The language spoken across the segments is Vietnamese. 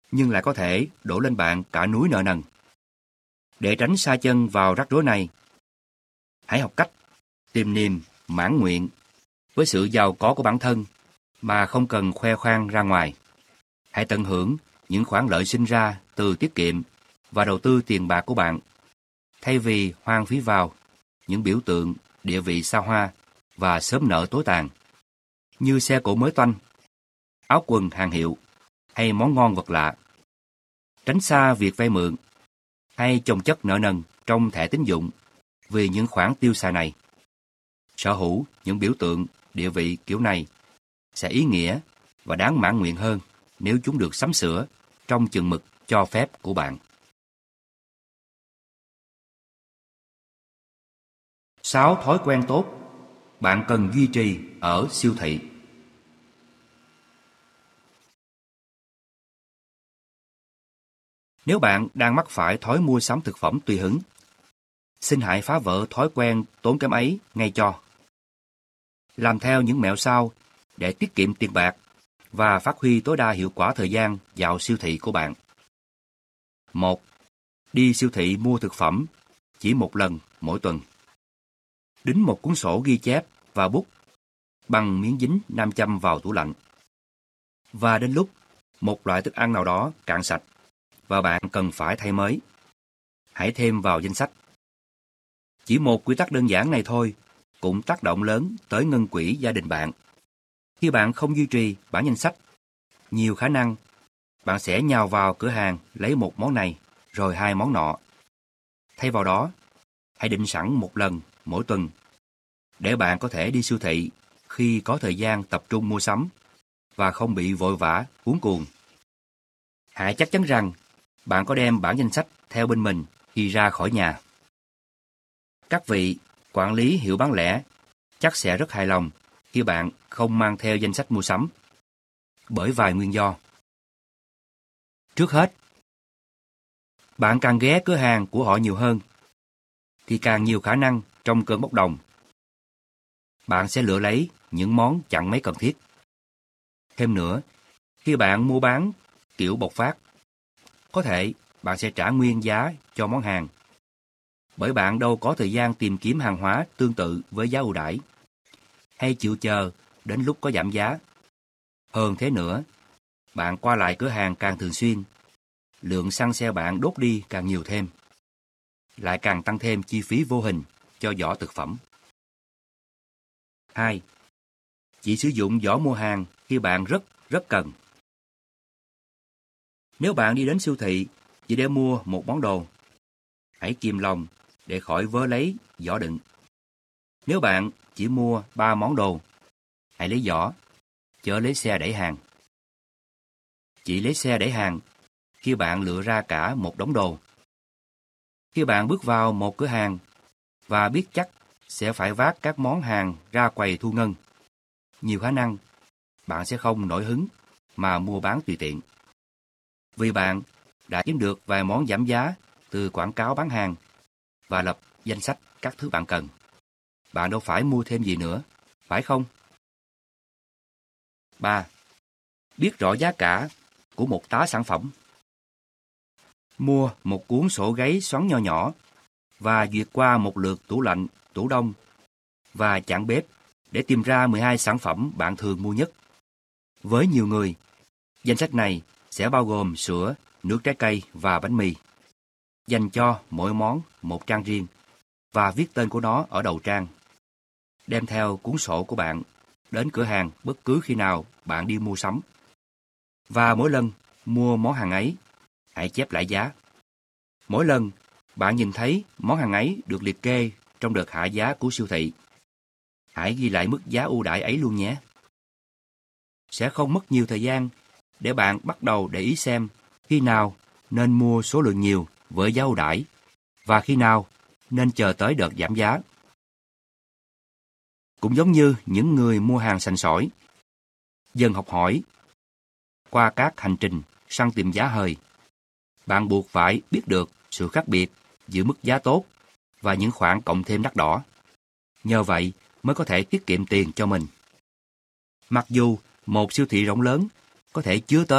nhưng lại có thể đổ lên bạn cả núi nợ nần. Để tránh sa chân vào rắc rối này, hãy học cách tìm niềm mãn nguyện với sự giàu có của bản thân mà không cần khoe khoang ra ngoài. Hãy tận hưởng những khoản lợi sinh ra từ tiết kiệm và đầu tư tiền bạc của bạn, thay vì hoang phí vào những biểu tượng địa vị xa hoa và sớm nở tối tàn, như xe cộ mới toanh, áo quần hàng hiệu hay món ngon vật lạ. Tránh xa việc vay mượn hay chồng chất nợ nần trong thẻ tín dụng vì những khoản tiêu xài này. Sở hữu những biểu tượng địa vị kiểu này sẽ ý nghĩa và đáng mãn nguyện hơn nếu chúng được sắm sửa trong chừng mực cho phép của bạn. 6 thói quen tốt bạn cần duy trì ở siêu thị. Nếu bạn đang mắc phải thói mua sắm thực phẩm tùy hứng, xin hãy phá vỡ thói quen tốn kém ấy ngay cho. Làm theo những mẹo sau để tiết kiệm tiền bạc và phát huy tối đa hiệu quả thời gian vào siêu thị của bạn. 1. Đi siêu thị mua thực phẩm chỉ một lần mỗi tuần. Đính một cuốn sổ ghi chép và bút bằng miếng dính nam châm vào tủ lạnh. Và đến lúc một loại thức ăn nào đó cạn sạch và bạn cần phải thay mới, hãy thêm vào danh sách. Chỉ một quy tắc đơn giản này thôi cũng tác động lớn tới ngân quỹ gia đình bạn. Khi bạn không duy trì bản danh sách, nhiều khả năng bạn sẽ nhào vào cửa hàng lấy một món này rồi 2 món nọ. Thay vào đó, hãy định sẵn một lần mỗi tuần để bạn có thể đi siêu thị khi có thời gian tập trung mua sắm và không bị vội vã cuống cuồng. Hãy chắc chắn rằng bạn có đem bản danh sách theo bên mình khi ra khỏi nhà. Các vị quản lý hiệu bán lẻ chắc sẽ rất hài lòng khi bạn không mang theo danh sách mua sắm, bởi vài nguyên do. Trước hết, bạn càng ghé cửa hàng của họ nhiều hơn, thì càng nhiều khả năng trong cơn bốc đồng. Bạn sẽ lựa lấy những món chẳng mấy cần thiết. Thêm nữa, khi bạn mua bán kiểu bộc phát, có thể bạn sẽ trả nguyên giá cho món hàng, bởi bạn đâu có thời gian tìm kiếm hàng hóa tương tự với giá ưu đãi, hay chịu chờ đến lúc có giảm giá. Hơn thế nữa, bạn qua lại cửa hàng càng thường xuyên, lượng xăng xe bạn đốt đi càng nhiều thêm, lại càng tăng thêm chi phí vô hình cho giỏ thực phẩm. 2. Chỉ sử dụng giỏ mua hàng khi bạn rất cần. Nếu bạn đi đến siêu thị chỉ để mua một món đồ, hãy kìm lòng để khỏi vớ lấy giỏ đựng. Nếu bạn chỉ mua 3 món đồ, hãy lấy giỏ, chớ lấy xe đẩy hàng. Chỉ lấy xe đẩy hàng khi bạn lựa ra cả một đống đồ. Khi bạn bước vào một cửa hàng và biết chắc sẽ phải vác các món hàng ra quầy thu ngân, nhiều khả năng bạn sẽ không nổi hứng mà mua bán tùy tiện. Vì bạn đã kiếm được vài món giảm giá từ quảng cáo bán hàng và lập danh sách các thứ bạn cần. Bạn đâu phải mua thêm gì nữa, phải không? 3. Biết rõ giá cả của một tá sản phẩm. Mua một cuốn sổ giấy xoắn nho nhỏ và duyệt qua một lượt tủ lạnh, tủ đông và chạn bếp để tìm ra 12 sản phẩm bạn thường mua nhất. Với nhiều người, danh sách này sẽ bao gồm sữa, nước trái cây và bánh mì. Dành cho mỗi món một trang riêng và viết tên của nó ở đầu trang. Đem theo cuốn sổ của bạn đến cửa hàng bất cứ khi nào bạn đi mua sắm. Và mỗi lần mua món hàng ấy, hãy chép lại giá. Mỗi lần bạn nhìn thấy món hàng ấy được liệt kê trong đợt hạ giá của siêu thị, hãy ghi lại mức giá ưu đãi ấy luôn nhé. Sẽ không mất nhiều thời gian để bạn bắt đầu để ý xem khi nào nên mua số lượng nhiều với giá ưu đãi và khi nào nên chờ tới đợt giảm giá. Cũng giống như những người mua hàng sành sỏi, dần học hỏi qua các hành trình săn tìm giá hời, bạn buộc phải biết được sự khác biệt giữa mức giá tốt và những khoản cộng thêm đắt đỏ. Nhờ vậy mới có thể tiết kiệm tiền cho mình. Mặc dù một siêu thị rộng lớn có thể chứa tới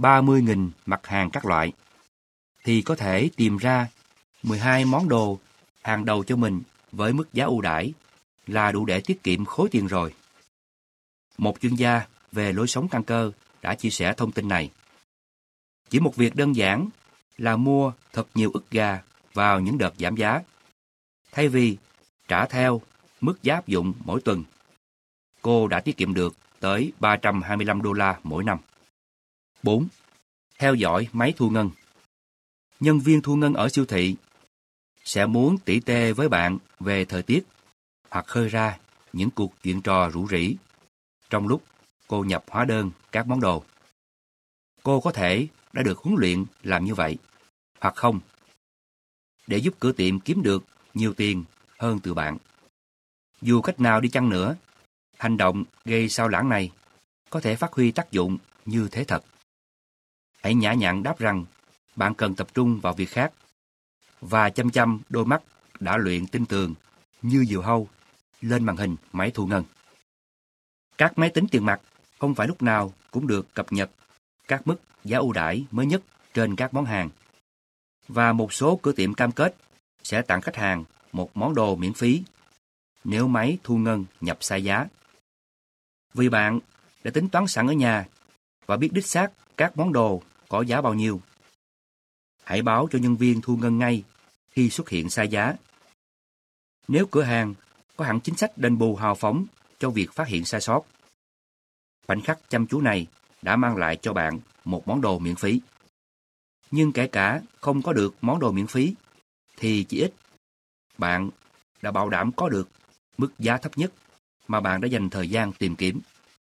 30.000 mặt hàng các loại, thì có thể tìm ra 12 món đồ hàng đầu cho mình với mức giá ưu đãi là đủ để tiết kiệm khối tiền rồi. Một chuyên gia về lối sống căn cơ đã chia sẻ thông tin này. Chỉ một việc đơn giản là mua thật nhiều ức gà vào những đợt giảm giá, thay vì trả theo mức giá áp dụng mỗi tuần. Cô đã tiết kiệm được tới 325 đô la mỗi năm. 4. Theo dõi máy thu ngân. Nhân viên thu ngân ở siêu thị sẽ muốn tỉ tê với bạn về thời tiết hoặc khơi ra những cuộc chuyện trò rủ rỉ trong lúc cô nhập hóa đơn các món đồ. Cô có thể đã được huấn luyện làm như vậy, hoặc không, để giúp cửa tiệm kiếm được nhiều tiền hơn từ bạn. Dù cách nào đi chăng nữa, hành động gây sao lãng này có thể phát huy tác dụng như thế thật. Hãy nhã nhặn đáp rằng bạn cần tập trung vào việc khác và chăm chăm đôi mắt đã luyện tinh tường như diều hâu lên màn hình máy thu ngân. Các máy tính tiền mặt không phải lúc nào cũng được cập nhật các mức giá ưu đãi mới nhất trên các món hàng. Và một số cửa tiệm cam kết sẽ tặng khách hàng một món đồ miễn phí nếu máy thu ngân nhập sai giá. Vì bạn đã tính toán sẵn ở nhà và biết đích xác các món đồ có giá bao nhiêu, hãy báo cho nhân viên thu ngân ngay khi xuất hiện sai giá. Nếu cửa hàng có hẳn chính sách đền bù hào phóng cho việc phát hiện sai sót, khoảnh khắc chăm chú này đã mang lại cho bạn một món đồ miễn phí. Nhưng kể cả không có được món đồ miễn phí, thì chỉ ít bạn đã bảo đảm có được mức giá thấp nhất mà bạn đã dành thời gian tìm kiếm.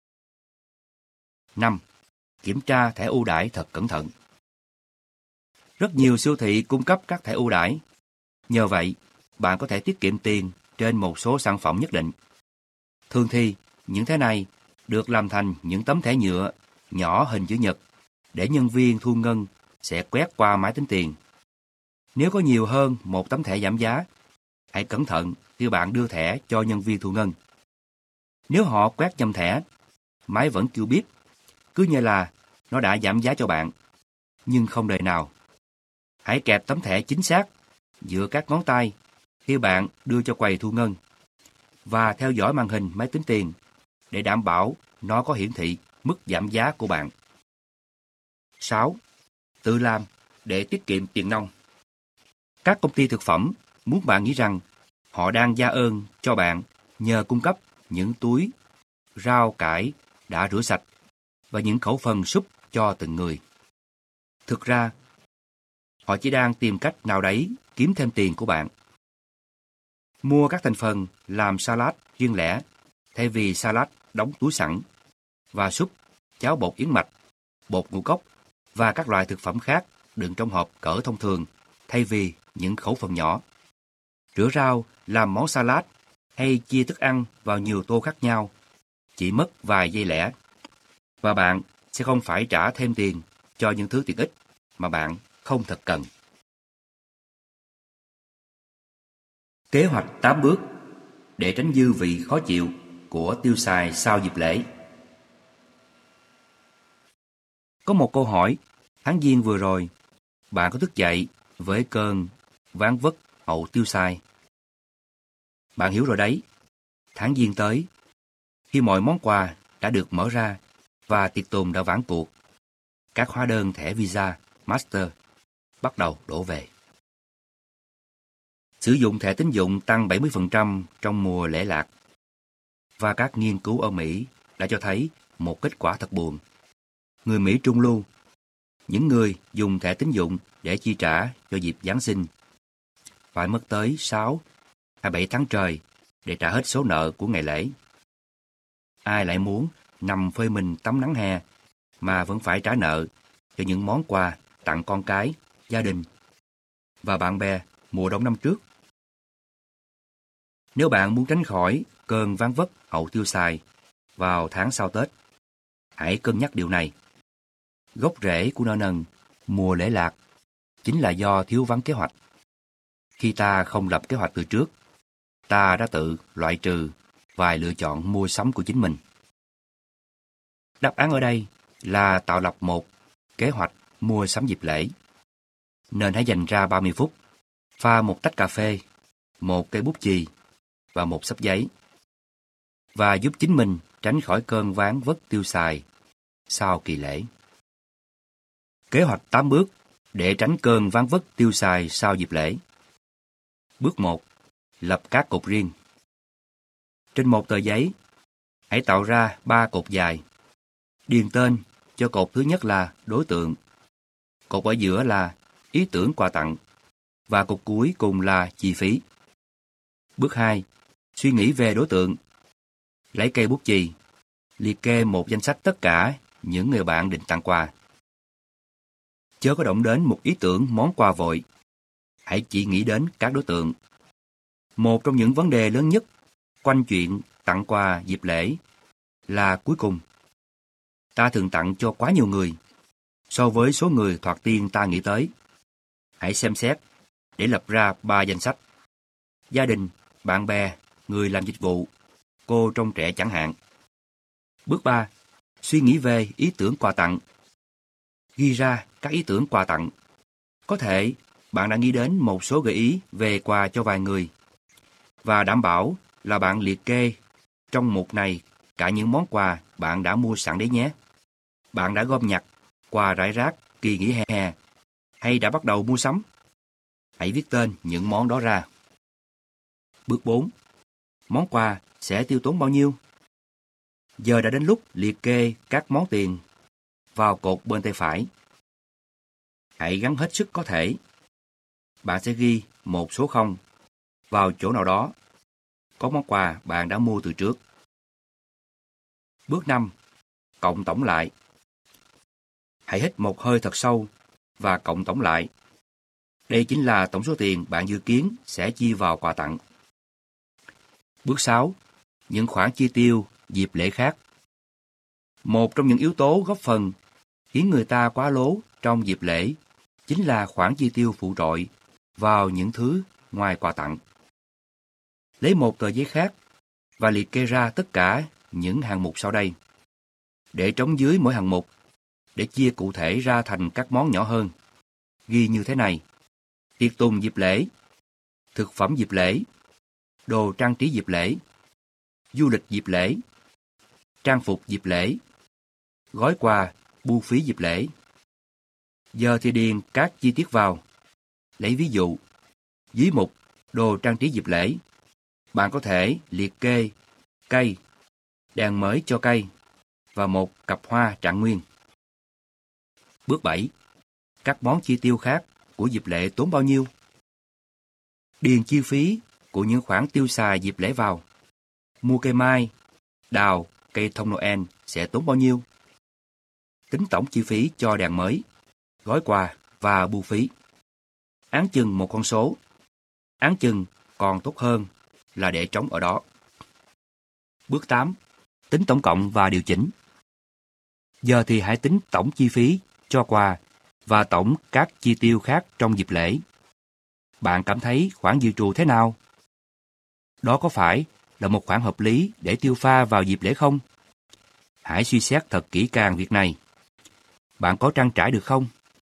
5. Kiểm tra thẻ ưu đãi thật cẩn thận. Rất nhiều siêu thị cung cấp các thẻ ưu đãi. Nhờ vậy, bạn có thể tiết kiệm tiền trên một số sản phẩm nhất định. Thường thì, những thẻ này được làm thành những tấm thẻ nhựa nhỏ hình chữ nhật để nhân viên thu ngân sẽ quét qua máy tính tiền. Nếu có nhiều hơn một tấm thẻ giảm giá, hãy cẩn thận khi bạn đưa thẻ cho nhân viên thu ngân. Nếu họ quét nhầm thẻ, máy vẫn kêu bíp, cứ như là nó đã giảm giá cho bạn, nhưng không đời nào. Hãy kẹp tấm thẻ chính xác giữa các ngón tay khi bạn đưa cho quầy thu ngân và theo dõi màn hình máy tính tiền để đảm bảo nó có hiển thị mức giảm giá của bạn. 6. Tự làm để tiết kiệm tiền nong. Các công ty thực phẩm muốn bạn nghĩ rằng họ đang gia ơn cho bạn nhờ cung cấp những túi rau cải đã rửa sạch và những khẩu phần súp cho từng người. Thực ra, họ chỉ đang tìm cách nào đấy kiếm thêm tiền của bạn. Mua các thành phần làm salad riêng lẻ thay vì salad đóng túi sẵn, và súp, cháo bột yến mạch, bột ngũ cốc và các loại thực phẩm khác đựng trong hộp cỡ thông thường thay vì những khẩu phần nhỏ. Rửa rau làm món salad hay chia thức ăn vào nhiều tô khác nhau chỉ mất vài giây lẻ, và bạn sẽ không phải trả thêm tiền cho những thứ tiện ích mà bạn không thật cần. Kế hoạch 8 bước để tránh dư vị khó chịu của tiêu xài sau dịp lễ. Có một câu hỏi, tháng Giêng vừa rồi, bạn có thức dậy với cơn ván vất hậu tiêu xài? Bạn hiểu rồi đấy, tháng Giêng tới, khi mọi món quà đã được mở ra và tiệc tùng đã vãn cuộc, các hóa đơn thẻ Visa, Master bắt đầu đổ về. Sử dụng thẻ tín dụng tăng 70% trong mùa lễ lạc. Và các nghiên cứu ở Mỹ đã cho thấy một kết quả thật buồn. Người Mỹ trung lưu, những người dùng thẻ tín dụng để chi trả cho dịp Giáng sinh, phải mất tới 6 hay 7 tháng trời để trả hết số nợ của ngày lễ. Ai lại muốn nằm phơi mình tắm nắng hè mà vẫn phải trả nợ cho những món quà tặng con cái, gia đình và bạn bè mùa đông năm trước? Nếu bạn muốn tránh khỏi cơn ván vất hậu tiêu xài vào tháng sau Tết, hãy cân nhắc điều này. Gốc rễ của nợ nần mùa lễ lạc chính là do thiếu vắng kế hoạch. Khi ta không lập kế hoạch từ trước, ta đã tự loại trừ vài lựa chọn mua sắm của chính mình. Đáp án ở đây là tạo lập một kế hoạch mua sắm dịp lễ. Nên hãy dành ra 30 phút, pha một tách cà phê, một cây bút chì và một xấp giấy, và giúp chính mình tránh khỏi cơn ván vất tiêu xài sau kỳ lễ. Kế hoạch 8 bước để tránh cơn ván vất tiêu xài sau dịp lễ. Bước 1. Lập các cột riêng. Trên một tờ giấy, hãy tạo ra 3 cột dài. Điền tên cho cột thứ nhất là đối tượng, cột ở giữa là ý tưởng quà tặng, và cột cuối cùng là chi phí. Bước 2. Suy nghĩ về đối tượng. Lấy cây bút chì, liệt kê một danh sách tất cả những người bạn định tặng quà. Chớ có động đến một ý tưởng món quà vội. Hãy chỉ nghĩ đến các đối tượng. Một trong những vấn đề lớn nhất quanh chuyện tặng quà dịp lễ là cuối cùng. Ta thường tặng cho quá nhiều người so với số người thoạt tiên ta nghĩ tới. Hãy xem xét để lập ra 3 danh sách: gia đình, bạn bè, người làm dịch vụ, cô trông trẻ chẳng hạn. Bước 3. Suy nghĩ về ý tưởng quà tặng. Ghi ra các ý tưởng quà tặng. Có thể bạn đã nghĩ đến một số gợi ý về quà cho vài người, và đảm bảo là bạn liệt kê trong mục này cả những món quà bạn đã mua sẵn đấy nhé. Bạn đã gom nhặt quà rải rác kỳ nghỉ hè hay đã bắt đầu mua sắm? Hãy viết tên những món đó ra. Bước 4. Món quà sẽ tiêu tốn bao nhiêu? Giờ đã đến lúc liệt kê các món tiền vào cột bên tay phải. Hãy gắng hết sức có thể. Bạn sẽ ghi một số 0 vào chỗ nào đó có món quà bạn đã mua từ trước. Bước 5. Cộng tổng lại. Hãy hít một hơi thật sâu và cộng tổng lại. Đây chính là tổng số tiền bạn dự kiến sẽ chi vào quà tặng. Bước 6. Những khoản chi tiêu dịp lễ khác. Một trong những yếu tố góp phần khiến người ta quá lố trong dịp lễ chính là khoản chi tiêu phụ trội vào những thứ ngoài quà tặng. Lấy một tờ giấy khác và liệt kê ra tất cả những hạng mục sau đây. Để trống dưới mỗi hạng mục, để chia cụ thể ra thành các món nhỏ hơn. Ghi như thế này: tiệc tùng dịp lễ, thực phẩm dịp lễ, đồ trang trí dịp lễ, du lịch dịp lễ, trang phục dịp lễ, gói quà, bưu phí dịp lễ. Giờ thì điền các chi tiết vào. Lấy ví dụ, dưới mục đồ trang trí dịp lễ, bạn có thể liệt kê cây, đèn mới cho cây và một cặp hoa trạng nguyên. Bước 7. Các món chi tiêu khác của dịp lễ tốn bao nhiêu? Điền chi phí của những khoản tiêu xài dịp lễ vào. Mua cây mai, đào, cây thông Noel sẽ tốn bao nhiêu? Tính tổng chi phí cho đèn mới, gói quà và bưu phí. Áng chừng một con số. Áng chừng còn tốt hơn là để trống ở đó. Bước 8. Tính tổng cộng và điều chỉnh. Giờ thì hãy tính tổng chi phí cho quà và tổng các chi tiêu khác trong dịp lễ. Bạn cảm thấy khoản dự trù thế nào? Đó có phải là một khoản hợp lý để tiêu pha vào dịp lễ không? Hãy suy xét thật kỹ càng việc này. Bạn có trang trải được không?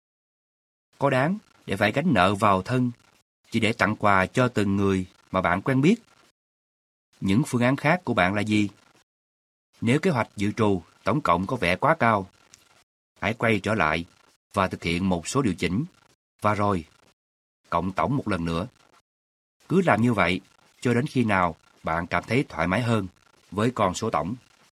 Có đáng để phải gánh nợ vào thân chỉ để tặng quà cho từng người mà bạn quen biết? Những phương án khác của bạn là gì? Nếu kế hoạch dự trù tổng cộng có vẻ quá cao, hãy quay trở lại và thực hiện một số điều chỉnh, và rồi cộng tổng một lần nữa. Cứ làm như vậy cho đến khi nào bạn cảm thấy thoải mái hơn với con số tổng.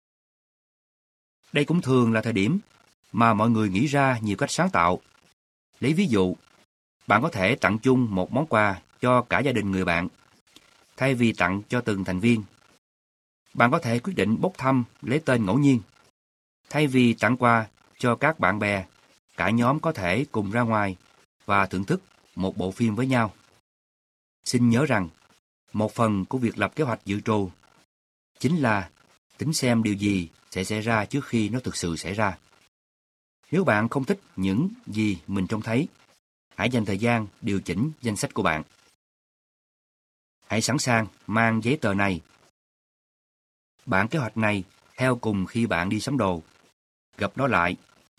Đây cũng thường là thời điểm mà mọi người nghĩ ra nhiều cách sáng tạo. Lấy ví dụ, bạn có thể tặng chung một món quà cho cả gia đình người bạn, thay vì tặng cho từng thành viên. Bạn có thể quyết định bốc thăm lấy tên ngẫu nhiên. Thay vì tặng quà cho các bạn bè, cả nhóm có thể cùng ra ngoài và thưởng thức một bộ phim với nhau. Xin nhớ rằng, một phần của việc lập kế hoạch dự trù chính là tính xem điều gì sẽ xảy ra trước khi nó thực sự xảy ra. Nếu bạn không thích những gì mình trông thấy, hãy dành thời gian điều chỉnh danh sách của bạn. Hãy sẵn sàng mang giấy tờ này. Bản kế hoạch này theo cùng khi bạn đi sắm đồ, gập nó lại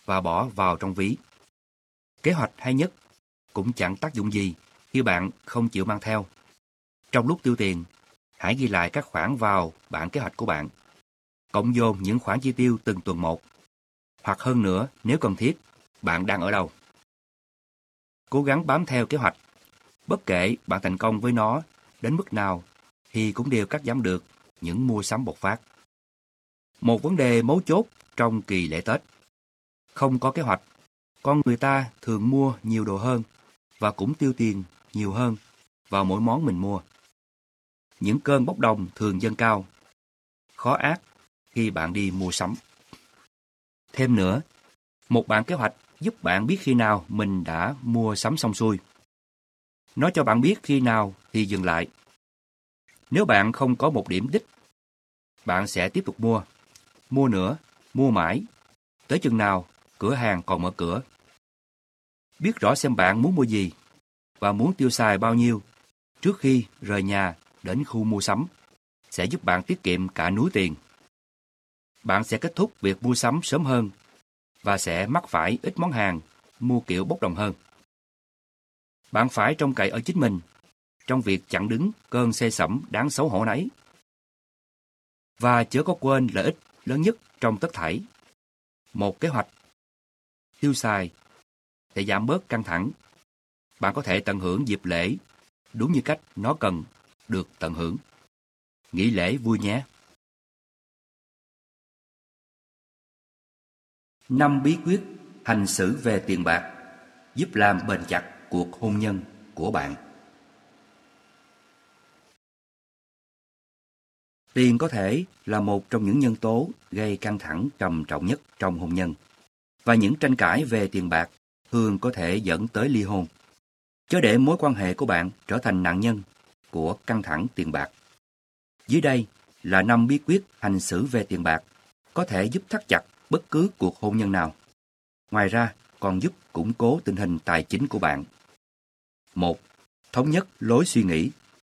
và bỏ vào trong ví. Kế hoạch hay nhất cũng chẳng tác dụng gì khi bạn không chịu mang theo. Trong lúc tiêu tiền, hãy ghi lại các khoản vào bản kế hoạch của bạn, cộng dồn những khoản chi tiêu từng tuần một, hoặc hơn nữa nếu cần thiết, bạn đang ở đâu. Cố gắng bám theo kế hoạch, bất kể bạn thành công với nó đến mức nào thì cũng đều cắt giảm được những mua sắm bộc phát. Một vấn đề mấu chốt trong kỳ lễ Tết: không có kế hoạch, con người ta thường mua nhiều đồ hơn và cũng tiêu tiền nhiều hơn vào mỗi món mình mua. Những cơn bốc đồng thường dâng cao, khó át khi bạn đi mua sắm. Thêm nữa, một bản kế hoạch giúp bạn biết khi nào mình đã mua sắm xong xuôi. Nó cho bạn biết khi nào thì dừng lại. Nếu bạn không có một điểm đích, bạn sẽ tiếp tục mua nữa, mua mãi, tới chừng nào cửa hàng còn mở cửa. Biết rõ xem bạn muốn mua gì và muốn tiêu xài bao nhiêu trước khi rời nhà đến khu mua sắm sẽ giúp bạn tiết kiệm cả núi tiền. Bạn sẽ kết thúc việc mua sắm sớm hơn và sẽ mắc phải ít món hàng mua kiểu bốc đồng hơn. Bạn phải trông cậy ở chính mình trong việc chặn đứng cơn say sẩm đáng xấu hổ nấy. Và chớ có quên lợi ích lớn nhất trong tất thảy. Một kế hoạch tiêu xài sẽ giảm bớt căng thẳng. Bạn có thể tận hưởng dịp lễ đúng như cách nó cần được tận hưởng. Nghỉ lễ vui nhé! 5 bí quyết hành xử về tiền bạc giúp làm bền chặt cuộc hôn nhân của bạn. Tiền có thể là một trong những nhân tố gây căng thẳng trầm trọng nhất trong hôn nhân, và những tranh cãi về tiền bạc thường có thể dẫn tới ly hôn. Chớ để mối quan hệ của bạn trở thành nạn nhân của căng thẳng tiền bạc. Dưới đây là 5 bí quyết hành xử về tiền bạc có thể giúp thắt chặt bất cứ cuộc hôn nhân nào. Ngoài ra, còn giúp củng cố tình hình tài chính của bạn. 1. Thống nhất lối suy nghĩ.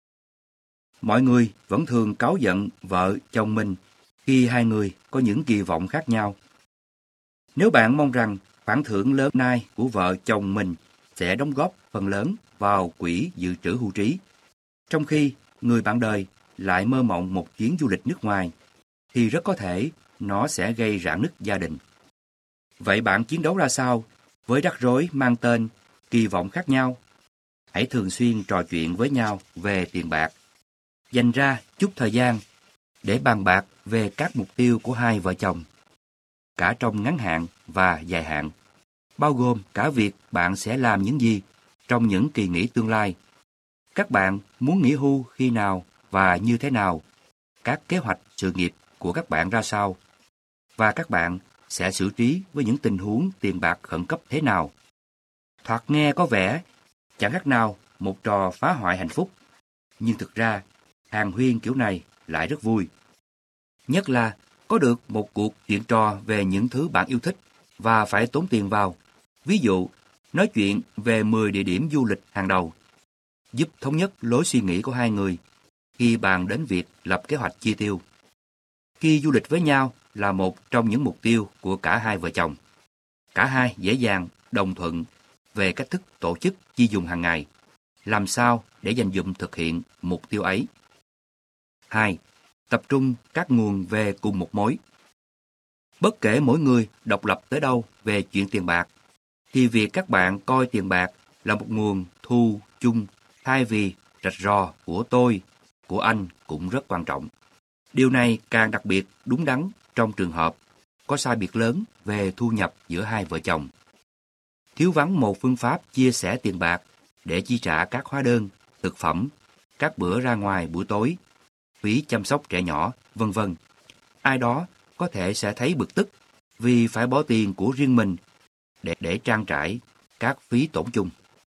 Mọi người vẫn thường cáu giận vợ chồng mình khi hai người có những kỳ vọng khác nhau. Nếu bạn mong rằng khoản thưởng lớn nay của vợ chồng mình sẽ đóng góp phần lớn vào quỹ dự trữ hưu trí, trong khi người bạn đời lại mơ mộng một chuyến du lịch nước ngoài, thì rất có thể nó sẽ gây rạn nứt gia đình. Vậy bạn chiến đấu ra sao với rắc rối mang tên kỳ vọng khác nhau? Hãy thường xuyên trò chuyện với nhau về tiền bạc. Dành ra chút thời gian để bàn bạc về các mục tiêu của hai vợ chồng, cả trong ngắn hạn và dài hạn, bao gồm cả việc bạn sẽ làm những gì trong những kỳ nghỉ tương lai. Các bạn muốn nghỉ hưu khi nào và như thế nào, các kế hoạch sự nghiệp của các bạn ra sao, và các bạn sẽ xử trí với những tình huống tiền bạc khẩn cấp thế nào. Thoạt nghe có vẻ chẳng khác nào một trò phá hoại hạnh phúc, nhưng thực ra hàn huyên kiểu này lại rất vui. Nhất là có được một cuộc chuyện trò về những thứ bạn yêu thích và phải tốn tiền vào. Ví dụ, nói chuyện về 10 địa điểm du lịch hàng đầu, giúp thống nhất lối suy nghĩ của hai người khi bàn đến việc lập kế hoạch chi tiêu. Khi du lịch với nhau là một trong những mục tiêu của cả hai vợ chồng. Cả hai dễ dàng đồng thuận về cách thức tổ chức chi dùng hàng ngày, làm sao để dành dụm thực hiện mục tiêu ấy. 2. Tập trung các nguồn về cùng một mối. Bất kể mỗi người độc lập tới đâu về chuyện tiền bạc, thì việc các bạn coi tiền bạc là một nguồn thu chung thay vì rạch rò của tôi, của anh cũng rất quan trọng. Điều này càng đặc biệt đúng đắn trong trường hợp có sai biệt lớn về thu nhập giữa hai vợ chồng. Thiếu vắng một phương pháp chia sẻ tiền bạc để chi trả các hóa đơn, thực phẩm, các bữa ra ngoài buổi tối, phí chăm sóc trẻ nhỏ, vân vân. Ai đó có thể sẽ thấy bực tức vì phải bỏ tiền của riêng mình để trang trải các phí tổn chung.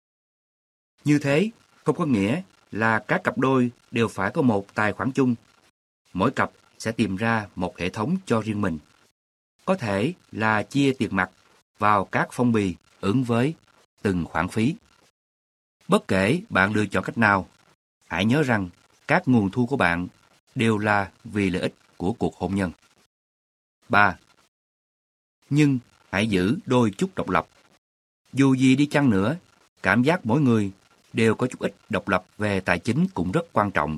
Như thế không có nghĩa là các cặp đôi đều phải có một tài khoản chung. Mỗi cặp sẽ tìm ra một hệ thống cho riêng mình. Có thể là chia tiền mặt vào các phong bì ứng với từng khoản phí. Bất kể bạn lựa chọn cách nào, hãy nhớ rằng các nguồn thu của bạn đều là vì lợi ích của cuộc hôn nhân. 3. Nhưng hãy giữ đôi chút độc lập. Dù gì đi chăng nữa, cảm giác mỗi người đều có chút ít độc lập về tài chính cũng rất quan trọng.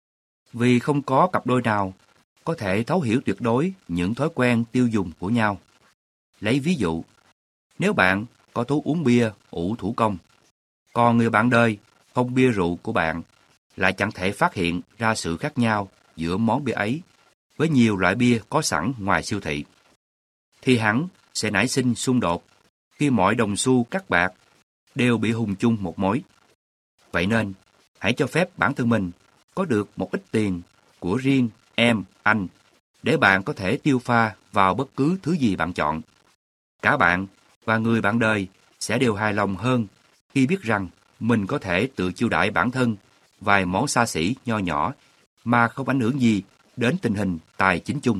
Vì không có cặp đôi nào có thể thấu hiểu tuyệt đối những thói quen tiêu dùng của nhau. Lấy ví dụ, nếu bạn có thú uống bia ủ thủ công, còn người bạn đời không bia rượu của bạn lại chẳng thể phát hiện ra sự khác nhau giữa món bia ấy với nhiều loại bia có sẵn ngoài siêu thị, thì hẳn sẽ nảy sinh xung đột khi mọi đồng xu cắt bạc đều bị hùng chung một mối. Vậy nên, hãy cho phép bản thân mình có được một ít tiền của riêng em, anh, để bạn có thể tiêu pha vào bất cứ thứ gì bạn chọn. Cả bạn và người bạn đời sẽ đều hài lòng hơn khi biết rằng mình có thể tự chiêu đãi bản thân vài món xa xỉ nho nhỏ mà không ảnh hưởng gì đến tình hình tài chính chung.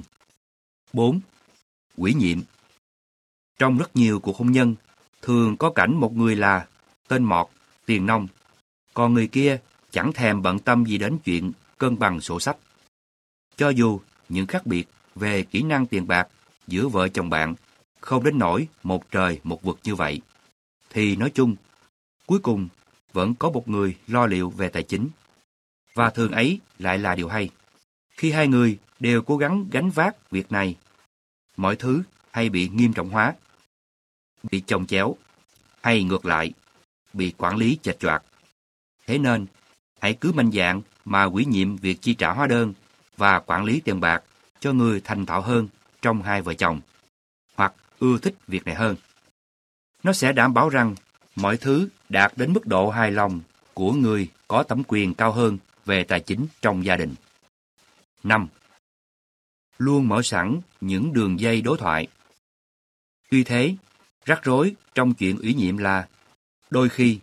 4. Ủy nhiệm. Trong rất nhiều cuộc hôn nhân, thường có cảnh một người là tên mọt, tiền nong, còn người kia chẳng thèm bận tâm gì đến chuyện cân bằng sổ sách. Cho dù những khác biệt về kỹ năng tiền bạc giữa vợ chồng bạn không đến nỗi một trời một vực như vậy, thì nói chung, cuối cùng vẫn có một người lo liệu về tài chính. Và thường ấy lại là điều hay. Khi hai người đều cố gắng gánh vác việc này, mọi thứ hay bị nghiêm trọng hóa, bị chồng chéo, hay ngược lại, bị quản lý chệch choạc. Thế nên, hãy cứ mạnh dạn mà ủy nhiệm việc chi trả hóa đơn và quản lý tiền bạc cho người thành thạo hơn trong hai vợ chồng, hoặc ưa thích việc này hơn. Nó sẽ đảm bảo rằng mọi thứ đạt đến mức độ hài lòng của người có thẩm quyền cao hơn về tài chính trong gia đình. 5. Luôn mở sẵn những đường dây đối thoại. Tuy thế, rắc rối trong chuyện ủy nhiệm là đôi khi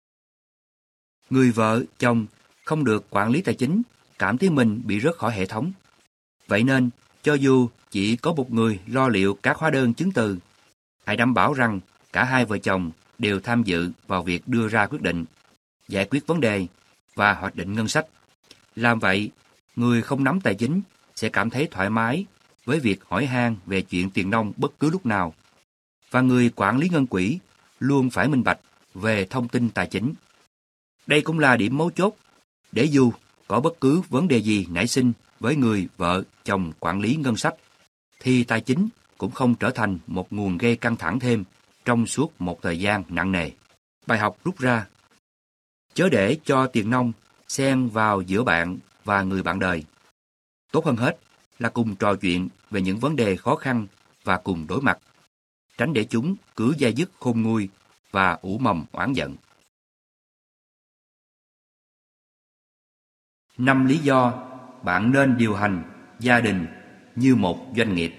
người vợ, chồng không được quản lý tài chính cảm thấy mình bị rớt khỏi hệ thống. Vậy nên, cho dù chỉ có một người lo liệu các hóa đơn chứng từ, hãy đảm bảo rằng cả hai vợ chồng đều tham dự vào việc đưa ra quyết định, giải quyết vấn đề và hoạch định ngân sách. Làm vậy, người không nắm tài chính sẽ cảm thấy thoải mái với việc hỏi han về chuyện tiền nong bất cứ lúc nào. Và người quản lý ngân quỹ luôn phải minh bạch về thông tin tài chính. Đây cũng là điểm mấu chốt để dù có bất cứ vấn đề gì nảy sinh với người vợ chồng quản lý ngân sách, thì tài chính cũng không trở thành một nguồn gây căng thẳng thêm trong suốt một thời gian nặng nề. Bài học rút ra: chớ để cho tiền nong xen vào giữa bạn và người bạn đời. Tốt hơn hết là cùng trò chuyện về những vấn đề khó khăn và cùng đối mặt, tránh để chúng cứ day dứt khôn nguôi và ủ mầm oán giận. 5 lý do bạn nên điều hành gia đình như một doanh nghiệp.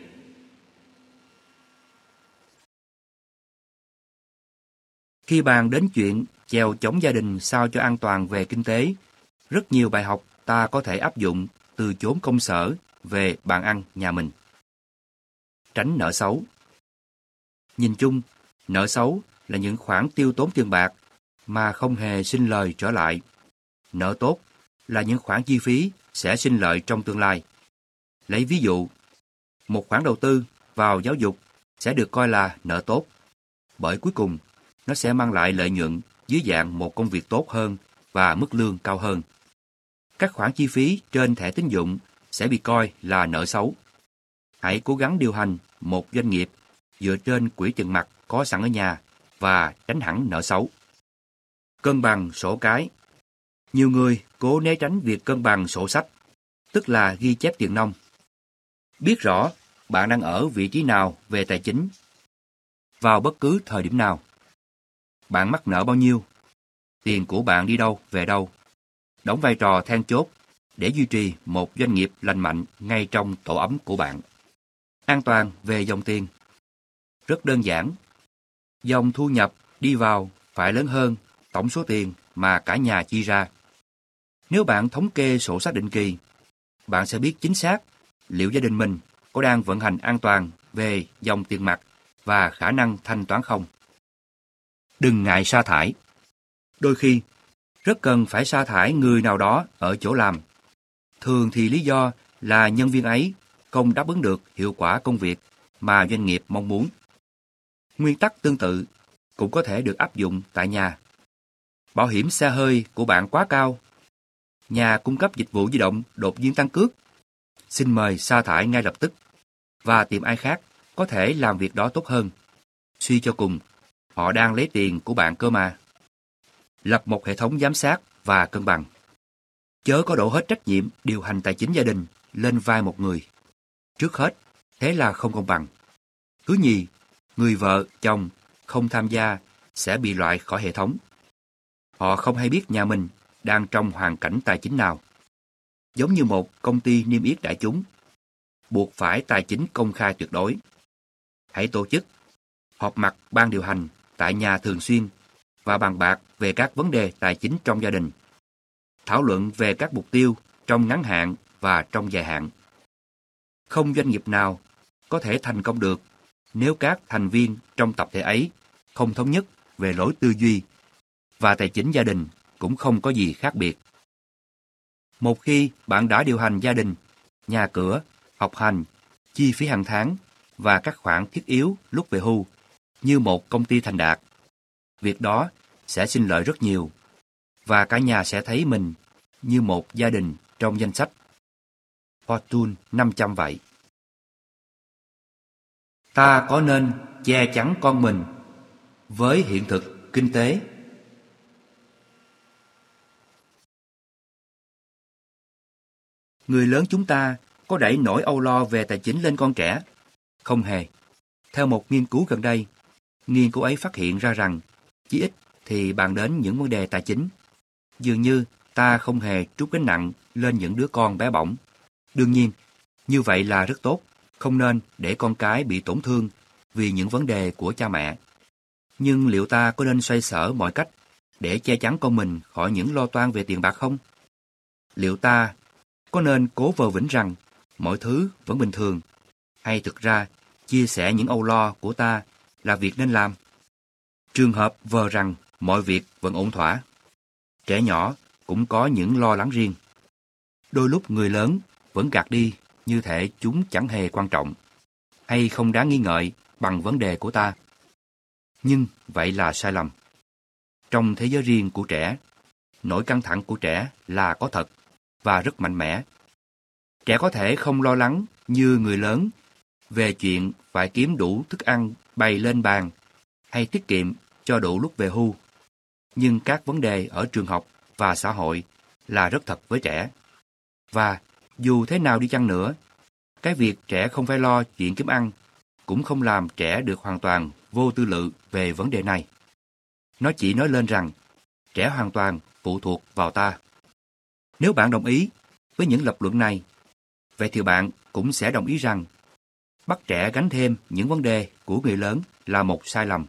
Khi bàn đến chuyện chèo chống gia đình sao cho an toàn về kinh tế, rất nhiều bài học ta có thể áp dụng từ chốn công sở về bàn ăn nhà mình. Tránh nợ xấu. Nhìn chung, nợ xấu là những khoản tiêu tốn tiền bạc mà không hề sinh lời trở lại. Nợ tốt là những khoản chi phí sẽ sinh lợi trong tương lai. Lấy ví dụ, một khoản đầu tư vào giáo dục sẽ được coi là nợ tốt, bởi cuối cùng nó sẽ mang lại lợi nhuận dưới dạng một công việc tốt hơn và mức lương cao hơn. Các khoản chi phí trên thẻ tín dụng sẽ bị coi là nợ xấu. Hãy cố gắng điều hành một doanh nghiệp dựa trên quỹ tiền mặt có sẵn ở nhà và tránh hẳn nợ xấu. Cân bằng sổ cái. Nhiều người cố né tránh việc cân bằng sổ sách, tức là ghi chép tiền nong. Biết rõ bạn đang ở vị trí nào về tài chính vào bất cứ thời điểm nào. Bạn mắc nợ bao nhiêu? Tiền của bạn đi đâu, về đâu? Đóng vai trò then chốt để duy trì một doanh nghiệp lành mạnh ngay trong tổ ấm của bạn. An toàn về dòng tiền. Rất đơn giản. Dòng thu nhập đi vào phải lớn hơn tổng số tiền mà cả nhà chi ra. Nếu bạn thống kê sổ sách định kỳ, bạn sẽ biết chính xác liệu gia đình mình có đang vận hành an toàn về dòng tiền mặt và khả năng thanh toán không. Đừng ngại sa thải. Đôi khi, rất cần phải sa thải người nào đó ở chỗ làm. Thường thì lý do là nhân viên ấy không đáp ứng được hiệu quả công việc mà doanh nghiệp mong muốn. Nguyên tắc tương tự cũng có thể được áp dụng tại nhà. Bảo hiểm xe hơi của bạn quá cao. Nhà cung cấp dịch vụ di động đột nhiên tăng cước. Xin mời sa thải ngay lập tức và tìm ai khác có thể làm việc đó tốt hơn. Suy cho cùng, họ đang lấy tiền của bạn cơ mà. Lập một hệ thống giám sát và cân bằng. Chớ có đổ hết trách nhiệm điều hành tài chính gia đình lên vai một người. Trước hết, thế là không công bằng. Thứ nhì, người vợ, chồng không tham gia sẽ bị loại khỏi hệ thống. Họ không hay biết nhà mình đang trong hoàn cảnh tài chính nào. Giống như một công ty niêm yết đại chúng, buộc phải tài chính công khai tuyệt đối. Hãy tổ chức họp mặt ban điều hành tại nhà thường xuyên và bàn bạc về các vấn đề tài chính trong gia đình. Thảo luận về các mục tiêu trong ngắn hạn và trong dài hạn. Không doanh nghiệp nào có thể thành công được nếu các thành viên trong tập thể ấy không thống nhất về lối tư duy, và tài chính gia đình cũng không có gì khác biệt. Một khi bạn đã điều hành gia đình, nhà cửa, học hành, chi phí hàng tháng và các khoản thiết yếu lúc về hưu như một công ty thành đạt, việc đó sẽ sinh lợi rất nhiều và cả nhà sẽ thấy mình như một gia đình trong danh sách Fortune 500 vậy. Ta có nên che chắn con mình với hiện thực kinh tế? Người lớn chúng ta có đẩy nỗi âu lo về tài chính lên con trẻ? Không hề. Theo một nghiên cứu gần đây, nghiên cứu ấy phát hiện ra rằng chí ít thì bàn đến những vấn đề tài chính. Dường như ta không hề trút gánh nặng lên những đứa con bé bỏng. Đương nhiên, như vậy là rất tốt, không nên để con cái bị tổn thương vì những vấn đề của cha mẹ. Nhưng liệu ta có nên xoay sở mọi cách để che chắn con mình khỏi những lo toan về tiền bạc không? Liệu ta có nên cố vờ vĩnh rằng mọi thứ vẫn bình thường, hay thực ra chia sẻ những âu lo của ta là việc nên làm? Trường hợp vờ rằng mọi việc vẫn ổn thỏa. Trẻ nhỏ cũng có những lo lắng riêng. Đôi lúc người lớn vẫn gạt đi như thể chúng chẳng hề quan trọng, hay không đáng nghi ngợi bằng vấn đề của ta. Nhưng vậy là sai lầm. Trong thế giới riêng của trẻ, nỗi căng thẳng của trẻ là có thật và rất mạnh mẽ. Trẻ có thể không lo lắng như người lớn về chuyện phải kiếm đủ thức ăn bày lên bàn hay tiết kiệm cho đủ lúc về hưu. Nhưng các vấn đề ở trường học và xã hội là rất thật với trẻ. Và dù thế nào đi chăng nữa, cái việc trẻ không phải lo chuyện kiếm ăn cũng không làm trẻ được hoàn toàn vô tư lự về vấn đề này. Nó chỉ nói lên rằng trẻ hoàn toàn phụ thuộc vào ta. Nếu bạn đồng ý với những lập luận này, vậy thì bạn cũng sẽ đồng ý rằng bắt trẻ gánh thêm những vấn đề của người lớn là một sai lầm,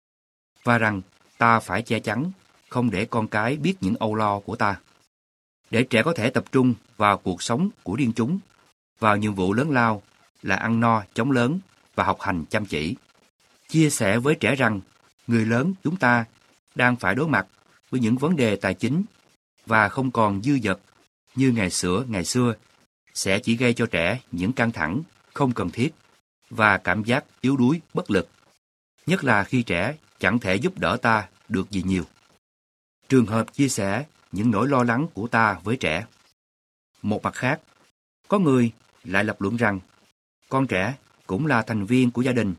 và rằng ta phải che chắn không để con cái biết những âu lo của ta, để trẻ có thể tập trung vào cuộc sống của riêng chúng, vào nhiệm vụ lớn lao là ăn no chống lớn và học hành chăm chỉ. Chia sẻ với trẻ rằng người lớn chúng ta đang phải đối mặt với những vấn đề tài chính và không còn dư dật như ngày xưa sẽ chỉ gây cho trẻ những căng thẳng không cần thiết và cảm giác yếu đuối, bất lực, nhất là khi trẻ chẳng thể giúp đỡ ta được gì nhiều. Trường hợp chia sẻ những nỗi lo lắng của ta với trẻ. Một mặt khác, có người lại lập luận rằng con trẻ cũng là thành viên của gia đình,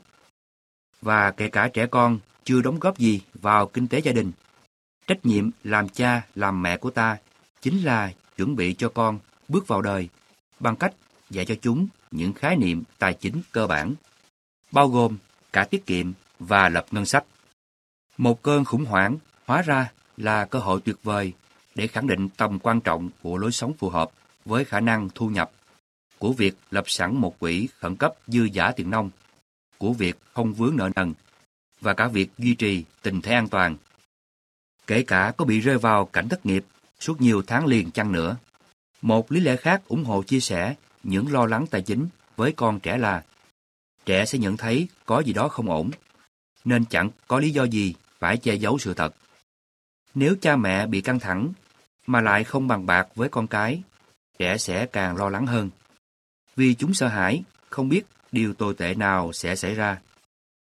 và kể cả trẻ con chưa đóng góp gì vào kinh tế gia đình, trách nhiệm làm cha, làm mẹ của ta chính là chuẩn bị cho con bước vào đời bằng cách dạy cho chúng những khái niệm tài chính cơ bản, bao gồm cả tiết kiệm và lập ngân sách. Một cơn khủng hoảng hóa ra là cơ hội tuyệt vời để khẳng định tầm quan trọng của lối sống phù hợp với khả năng thu nhập, của việc lập sẵn một quỹ khẩn cấp dư dả tiền nong, của việc không vướng nợ nần, và cả việc duy trì tình thế an toàn. Kể cả có bị rơi vào cảnh thất nghiệp suốt nhiều tháng liền chăng nữa. Một lý lẽ khác ủng hộ chia sẻ những lo lắng tài chính với con trẻ là trẻ sẽ nhận thấy có gì đó không ổn, nên chẳng có lý do gì phải che giấu sự thật. Nếu cha mẹ bị căng thẳng mà lại không bàn bạc với con cái, trẻ sẽ càng lo lắng hơn, vì chúng sợ hãi, không biết điều tồi tệ nào sẽ xảy ra.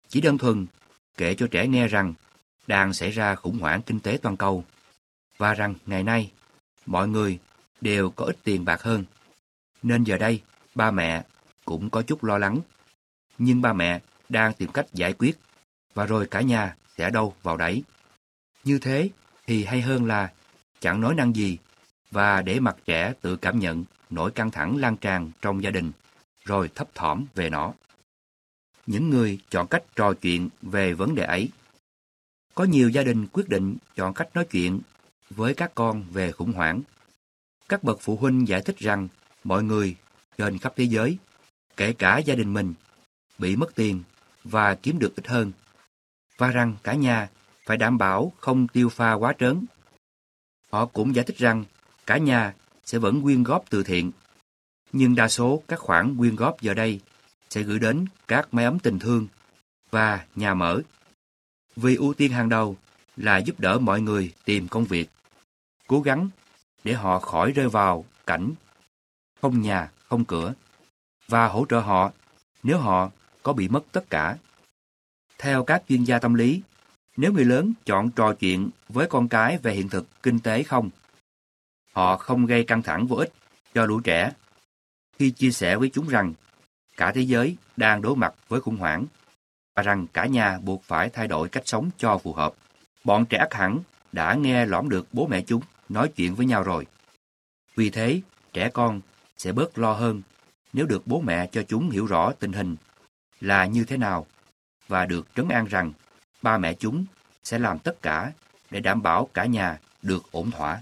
chỉ đơn thuần kể cho trẻ nghe rằng đang xảy ra khủng hoảng kinh tế toàn cầu và rằng ngày nay mọi người đều có ít tiền bạc hơn. Nên giờ đây, ba mẹ cũng có chút lo lắng, nhưng ba mẹ đang tìm cách giải quyết và rồi cả nhà sẽ đâu vào đấy. Như thế thì hay hơn là chẳng nói năng gì và để mặc trẻ tự cảm nhận nỗi căng thẳng lan tràn trong gia đình, rồi thấp thỏm về nó. Những người chọn cách trò chuyện về vấn đề ấy. Có nhiều gia đình quyết định chọn cách nói chuyện với các con về khủng hoảng. Các bậc phụ huynh giải thích rằng mọi người trên khắp thế giới, kể cả gia đình mình, bị mất tiền và kiếm được ít hơn, và rằng cả nhà phải đảm bảo không tiêu pha quá trớn. Họ cũng giải thích rằng cả nhà sẽ vẫn quyên góp từ thiện, nhưng đa số các khoản quyên góp giờ đây sẽ gửi đến các mái ấm tình thương và nhà mở, vì ưu tiên hàng đầu là giúp đỡ mọi người tìm công việc, cố gắng để họ khỏi rơi vào cảnh không nhà, không cửa, và hỗ trợ họ nếu họ có bị mất tất cả. Theo các chuyên gia tâm lý, nếu người lớn chọn trò chuyện với con cái về hiện thực kinh tế không, họ không gây căng thẳng vô ích cho lũ trẻ khi chia sẻ với chúng rằng cả thế giới đang đối mặt với khủng hoảng và rằng cả nhà buộc phải thay đổi cách sống cho phù hợp. Bọn trẻ ắt hẳn đã nghe lõm được bố mẹ chúng nói chuyện với nhau rồi. Vì thế, trẻ con sẽ bớt lo hơn nếu được bố mẹ cho chúng hiểu rõ tình hình là như thế nào và được trấn an rằng ba mẹ chúng sẽ làm tất cả để đảm bảo cả nhà được ổn thỏa.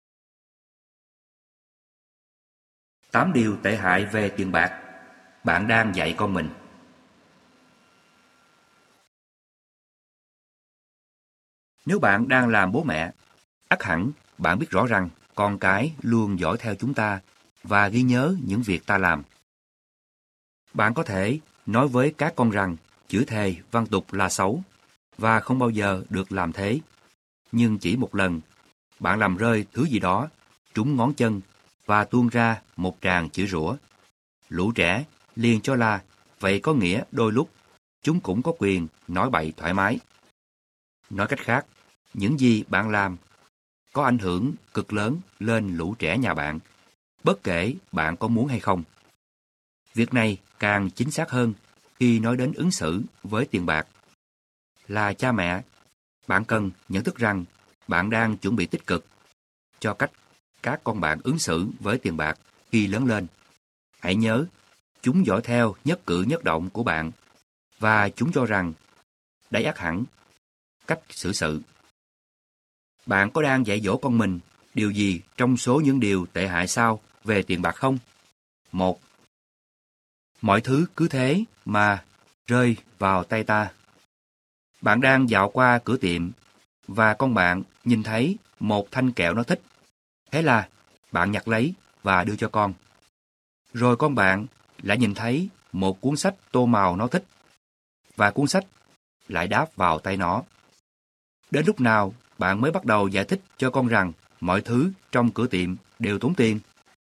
8 điều tệ hại về tiền bạc bạn đang dạy con mình. Nếu bạn đang làm bố mẹ, ắt hẳn bạn biết rõ rằng con cái luôn dõi theo chúng ta và ghi nhớ những việc ta làm. Bạn có thể nói với các con rằng chữ thề văn tục là xấu và không bao giờ được làm thế. Nhưng chỉ một lần, bạn làm rơi thứ gì đó, trúng ngón chân và tuôn ra một tràng chửi rủa. Lũ trẻ liền cho là vậy có nghĩa đôi lúc chúng cũng có quyền nói bậy thoải mái. Nói cách khác, những gì bạn làm có ảnh hưởng cực lớn lên lũ trẻ nhà bạn, bất kể bạn có muốn hay không. Việc này càng chính xác hơn khi nói đến ứng xử với tiền bạc. Là cha mẹ, bạn cần nhận thức rằng bạn đang chuẩn bị tích cực cho cách các con bạn ứng xử với tiền bạc khi lớn lên. Hãy nhớ, chúng dõi theo nhất cử nhất động của bạn và chúng cho rằng đấy ắt hẳn cách xử sự. Bạn có đang dạy dỗ con mình điều gì trong số những điều tệ hại sau về tiền bạc không? 1. Mọi thứ cứ thế mà rơi vào tay ta. Bạn đang dạo qua cửa tiệm và con bạn nhìn thấy một thanh kẹo nó thích. Thế là bạn nhặt lấy và đưa cho con. Rồi con bạn lại nhìn thấy một cuốn sách tô màu nó thích và cuốn sách lại đáp vào tay nó. Đến lúc nào bạn mới bắt đầu giải thích cho con rằng mọi thứ trong cửa tiệm đều tốn tiền?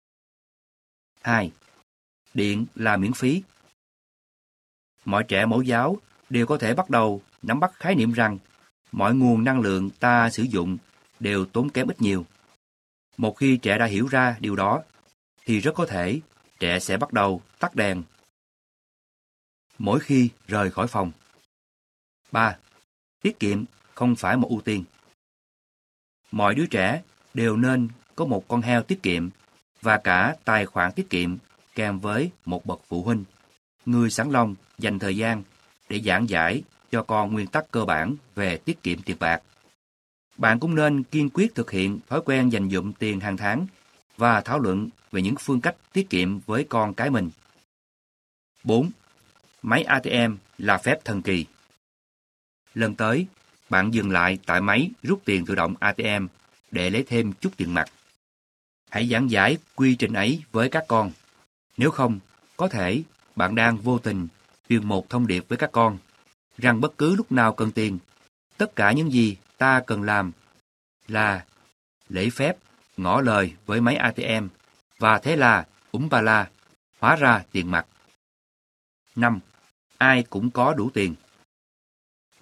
2. Điện là miễn phí. Mọi trẻ mẫu giáo đều có thể bắt đầu nắm bắt khái niệm rằng mọi nguồn năng lượng ta sử dụng đều tốn kém ít nhiều. Một khi trẻ đã hiểu ra điều đó, thì rất có thể trẻ sẽ bắt đầu tắt đèn mỗi khi rời khỏi phòng. 3. Tiết kiệm không phải một ưu tiên. Mọi đứa trẻ đều nên có một con heo tiết kiệm và cả tài khoản tiết kiệm kèm với một bậc phụ huynh, người sẵn lòng dành thời gian để giảng giải cho con nguyên tắc cơ bản về tiết kiệm tiền bạc. Bạn cũng nên kiên quyết thực hiện thói quen dành dụm tiền hàng tháng và thảo luận về những phương cách tiết kiệm với con cái mình. 4. Máy ATM là phép thần kỳ. Lần tới, bạn dừng lại tại máy rút tiền tự động ATM để lấy thêm chút tiền mặt. Hãy giảng giải quy trình ấy với các con. Nếu không, có thể bạn đang vô tình truyền một thông điệp với các con rằng bất cứ lúc nào cần tiền, tất cả những gì ta cần làm là lễ phép ngỏ lời với máy ATM và thế là ba la, hóa ra tiền mặt. 5. Ai cũng có đủ tiền.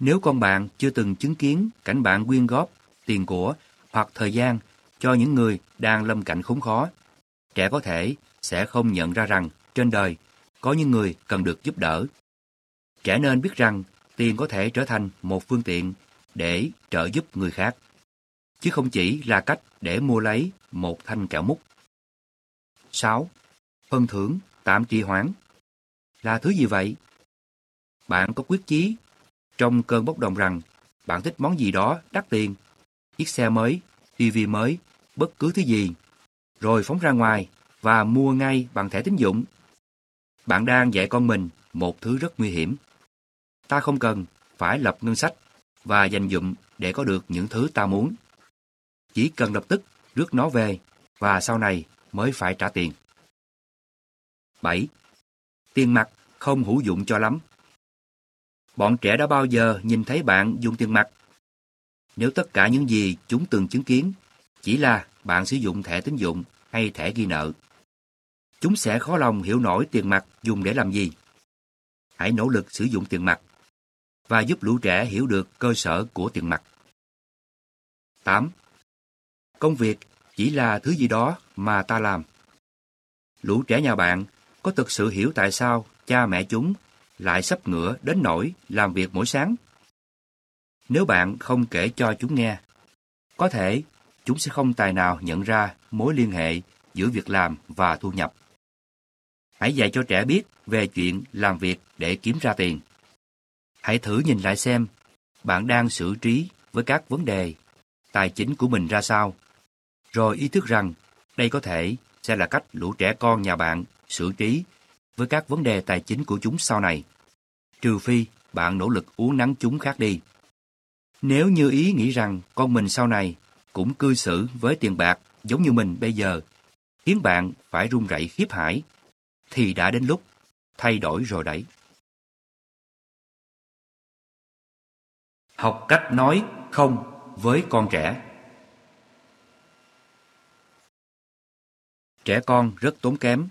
Nếu con bạn chưa từng chứng kiến cảnh bạn quyên góp tiền của hoặc thời gian cho những người đang lâm cảnh khốn khó, trẻ có thể sẽ không nhận ra rằng trên đời có những người cần được giúp đỡ. Trẻ nên biết rằng tiền có thể trở thành một phương tiện để trợ giúp người khác, chứ không chỉ là cách để mua lấy một thanh kẹo mút. 6. Phần thưởng tạm trì hoãn là thứ gì vậy? Bạn có quyết chí trong cơn bốc đồng rằng bạn thích món gì đó đắt tiền, chiếc xe mới, tivi mới, bất cứ thứ gì, rồi phóng ra ngoài và mua ngay bằng thẻ tín dụng. Bạn đang dạy con mình một thứ rất nguy hiểm. Ta không cần phải lập ngân sách và dành dụm để có được những thứ ta muốn. Chỉ cần lập tức rước nó về và sau này mới phải trả tiền. 7. Tiền mặt không hữu dụng cho lắm. Bọn trẻ đã bao giờ nhìn thấy bạn dùng tiền mặt? Nếu tất cả những gì chúng từng chứng kiến chỉ là bạn sử dụng thẻ tín dụng hay thẻ ghi nợ, chúng sẽ khó lòng hiểu nổi tiền mặt dùng để làm gì. Hãy nỗ lực sử dụng tiền mặt và giúp lũ trẻ hiểu được cơ sở của tiền mặt. 8. Công việc chỉ là thứ gì đó mà ta làm. Lũ trẻ nhà bạn có thực sự hiểu tại sao cha mẹ chúng lại sắp ngửa đến nỗi làm việc mỗi sáng? Nếu bạn không kể cho chúng nghe, có thể chúng sẽ không tài nào nhận ra mối liên hệ giữa việc làm và thu nhập. Hãy dạy cho trẻ biết về chuyện làm việc để kiếm ra tiền. Hãy thử nhìn lại xem bạn đang xử trí với các vấn đề tài chính của mình ra sao, rồi ý thức rằng đây có thể sẽ là cách lũ trẻ con nhà bạn xử trí với các vấn đề tài chính của chúng sau này, trừ phi bạn nỗ lực uốn nắn chúng khác đi. Nếu như ý nghĩ rằng con mình sau này cũng cư xử với tiền bạc giống như mình bây giờ, khiến bạn phải run rẩy khiếp hải, thì đã đến lúc thay đổi rồi đấy. Học cách nói không với con trẻ. Trẻ con rất tốn kém.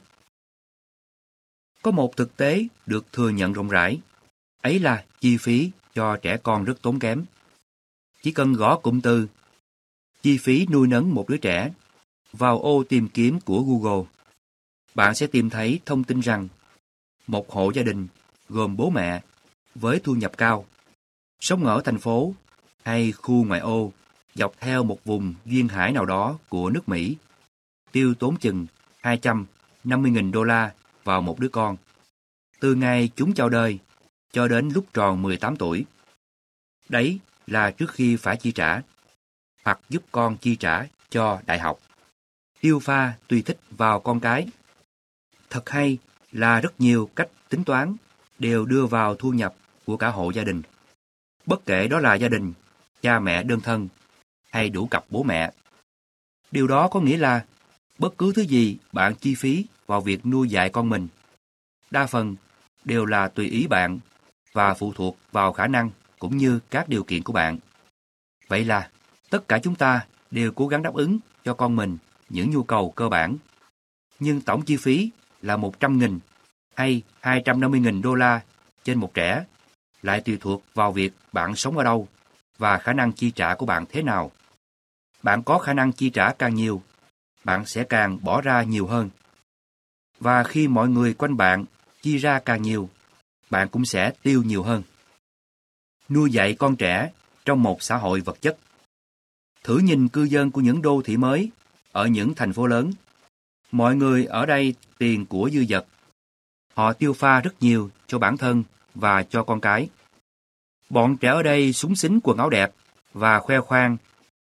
Có một thực tế được thừa nhận rộng rãi, ấy là chi phí cho trẻ con rất tốn kém. Chỉ cần gõ cụm từ chi phí nuôi nấng một đứa trẻ vào ô tìm kiếm của Google, bạn sẽ tìm thấy thông tin rằng một hộ gia đình gồm bố mẹ với thu nhập cao, sống ở thành phố hay khu ngoại ô dọc theo một vùng duyên hải nào đó của nước Mỹ, tiêu tốn chừng 250.000 đô la vào một đứa con, từ ngày chúng chào đời cho đến lúc tròn 18 tuổi. Đấy là trước khi phải chi trả, hoặc giúp con chi trả cho đại học. Tiêu pha tùy thích vào con cái. Thật hay là rất nhiều cách tính toán đều đưa vào thu nhập của cả hộ gia đình. Bất kể đó là gia đình, cha mẹ đơn thân hay đủ cặp bố mẹ. Điều đó có nghĩa là bất cứ thứ gì bạn chi phí vào việc nuôi dạy con mình, đa phần đều là tùy ý bạn và phụ thuộc vào khả năng cũng như các điều kiện của bạn. Vậy là tất cả chúng ta đều cố gắng đáp ứng cho con mình những nhu cầu cơ bản. Nhưng tổng chi phí là 100.000 hay 250.000 đô la trên một trẻ lại tùy thuộc vào việc bạn sống ở đâu và khả năng chi trả của bạn thế nào. Bạn có khả năng chi trả càng nhiều, bạn sẽ càng bỏ ra nhiều hơn. Và khi mọi người quanh bạn chi ra càng nhiều, bạn cũng sẽ tiêu nhiều hơn. Nuôi dạy con trẻ trong một xã hội vật chất. Thử nhìn cư dân của những đô thị mới ở những thành phố lớn. Mọi người ở đây tiền của dư dật. Họ tiêu pha rất nhiều cho bản thân và cho con cái. Bọn trẻ ở đây súng xính quần áo đẹp và khoe khoang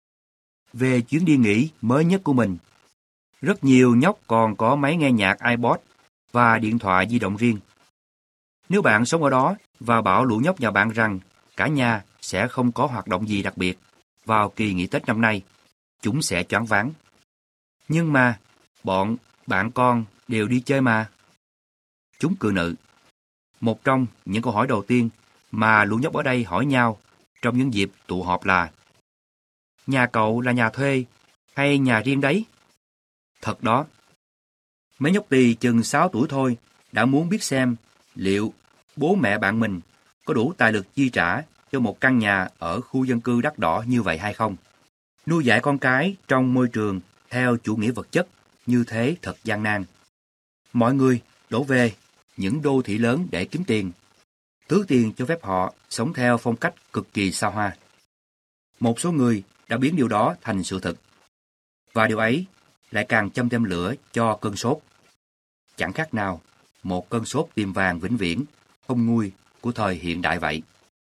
về chuyến đi nghỉ mới nhất của mình. Rất nhiều nhóc còn có máy nghe nhạc iPod và điện thoại di động riêng. Nếu bạn sống ở đó và bảo lũ nhóc nhà bạn rằng cả nhà sẽ không có hoạt động gì đặc biệt vào kỳ nghỉ Tết năm nay, chúng sẽ choáng váng. Nhưng mà, bọn bạn con đều đi chơi mà. Chúng cự nữ. Một trong những câu hỏi đầu tiên mà lũ nhóc ở đây hỏi nhau trong những dịp tụ họp là: nhà cậu là nhà thuê hay nhà riêng đấy? Thật đó. Mấy nhóc tì chừng 6 tuổi thôi đã muốn biết xem liệu bố mẹ bạn mình có đủ tài lực chi trả cho một căn nhà ở khu dân cư đắt đỏ như vậy hay không? Nuôi dạy con cái trong môi trường theo chủ nghĩa vật chất như thế thật gian nan. Mọi người đổ về những đô thị lớn để kiếm tiền. Tứ tiền cho phép họ sống theo phong cách cực kỳ xa hoa. Một số người đã biến điều đó thành sự thật. Và điều ấy lại càng châm thêm lửa cho cơn sốt. Chẳng khác nào một cơn sốt tiềm vàng vĩnh viễn, không nguôi của thời hiện đại vậy.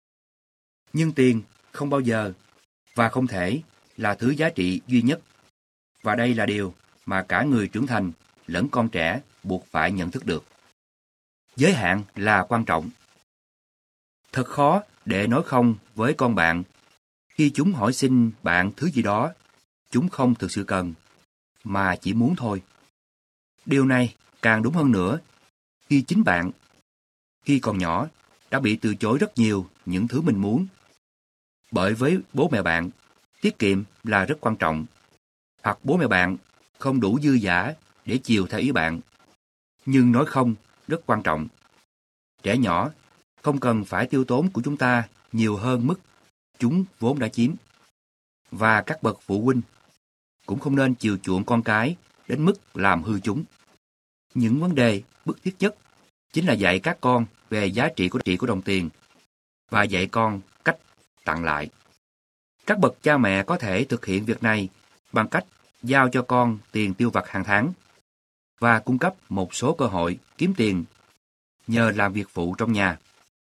Nhưng tiền không bao giờ và không thể là thứ giá trị duy nhất. Và đây là điều mà cả người trưởng thành lẫn con trẻ buộc phải nhận thức được. Giới hạn là quan trọng. Thật khó để nói không với con bạn khi chúng hỏi xin bạn thứ gì đó chúng không thực sự cần, mà chỉ muốn thôi. Điều này càng đúng hơn nữa khi chính bạn, khi còn nhỏ, đã bị từ chối rất nhiều những thứ mình muốn. Bởi với bố mẹ bạn, tiết kiệm là rất quan trọng. Hoặc bố mẹ bạn không đủ dư dả để chiều theo ý bạn. Nhưng nói không rất quan trọng. Trẻ nhỏ không cần phải tiêu tốn của chúng ta nhiều hơn mức chúng vốn đã chiếm. Và các bậc phụ huynh cũng không nên chiều chuộng con cái đến mức làm hư chúng. Những vấn đề bức thiết nhất chính là dạy các con về giá trị của đồng tiền và dạy con cách tặng lại. Các bậc cha mẹ có thể thực hiện việc này bằng cách giao cho con tiền tiêu vặt hàng tháng và cung cấp một số cơ hội kiếm tiền nhờ làm việc phụ trong nhà.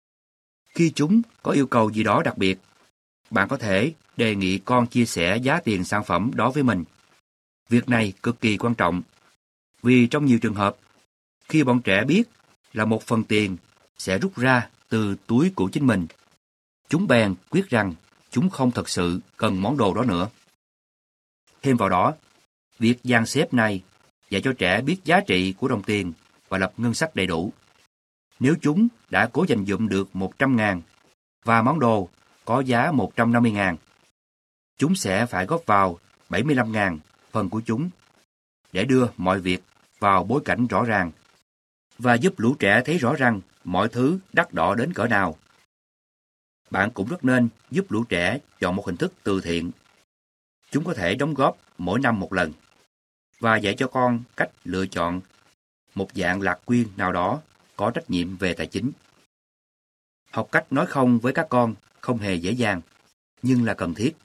Khi chúng có yêu cầu gì đó đặc biệt, bạn có thể đề nghị con chia sẻ giá tiền sản phẩm đó với mình. Việc này cực kỳ quan trọng, vì trong nhiều trường hợp, khi bọn trẻ biết là một phần tiền sẽ rút ra từ túi của chính mình, chúng bèn quyết rằng chúng không thật sự cần món đồ đó nữa. Thêm vào đó, việc dàn xếp này dạy cho trẻ biết giá trị của đồng tiền và lập ngân sách đầy đủ. Nếu chúng đã cố dành dụm được 100.000 và món đồ có giá 150.000, chúng sẽ phải góp vào 75.000 phần của chúng để đưa mọi việc vào bối cảnh rõ ràng và giúp lũ trẻ thấy rõ rằng mọi thứ đắt đỏ đến cỡ nào. Bạn cũng rất nên giúp lũ trẻ chọn một hình thức từ thiện. Chúng có thể đóng góp mỗi năm một lần và dạy cho con cách lựa chọn một dạng lạc quyên nào đó có trách nhiệm về tài chính. Học cách nói không với các con không hề dễ dàng, nhưng là cần thiết.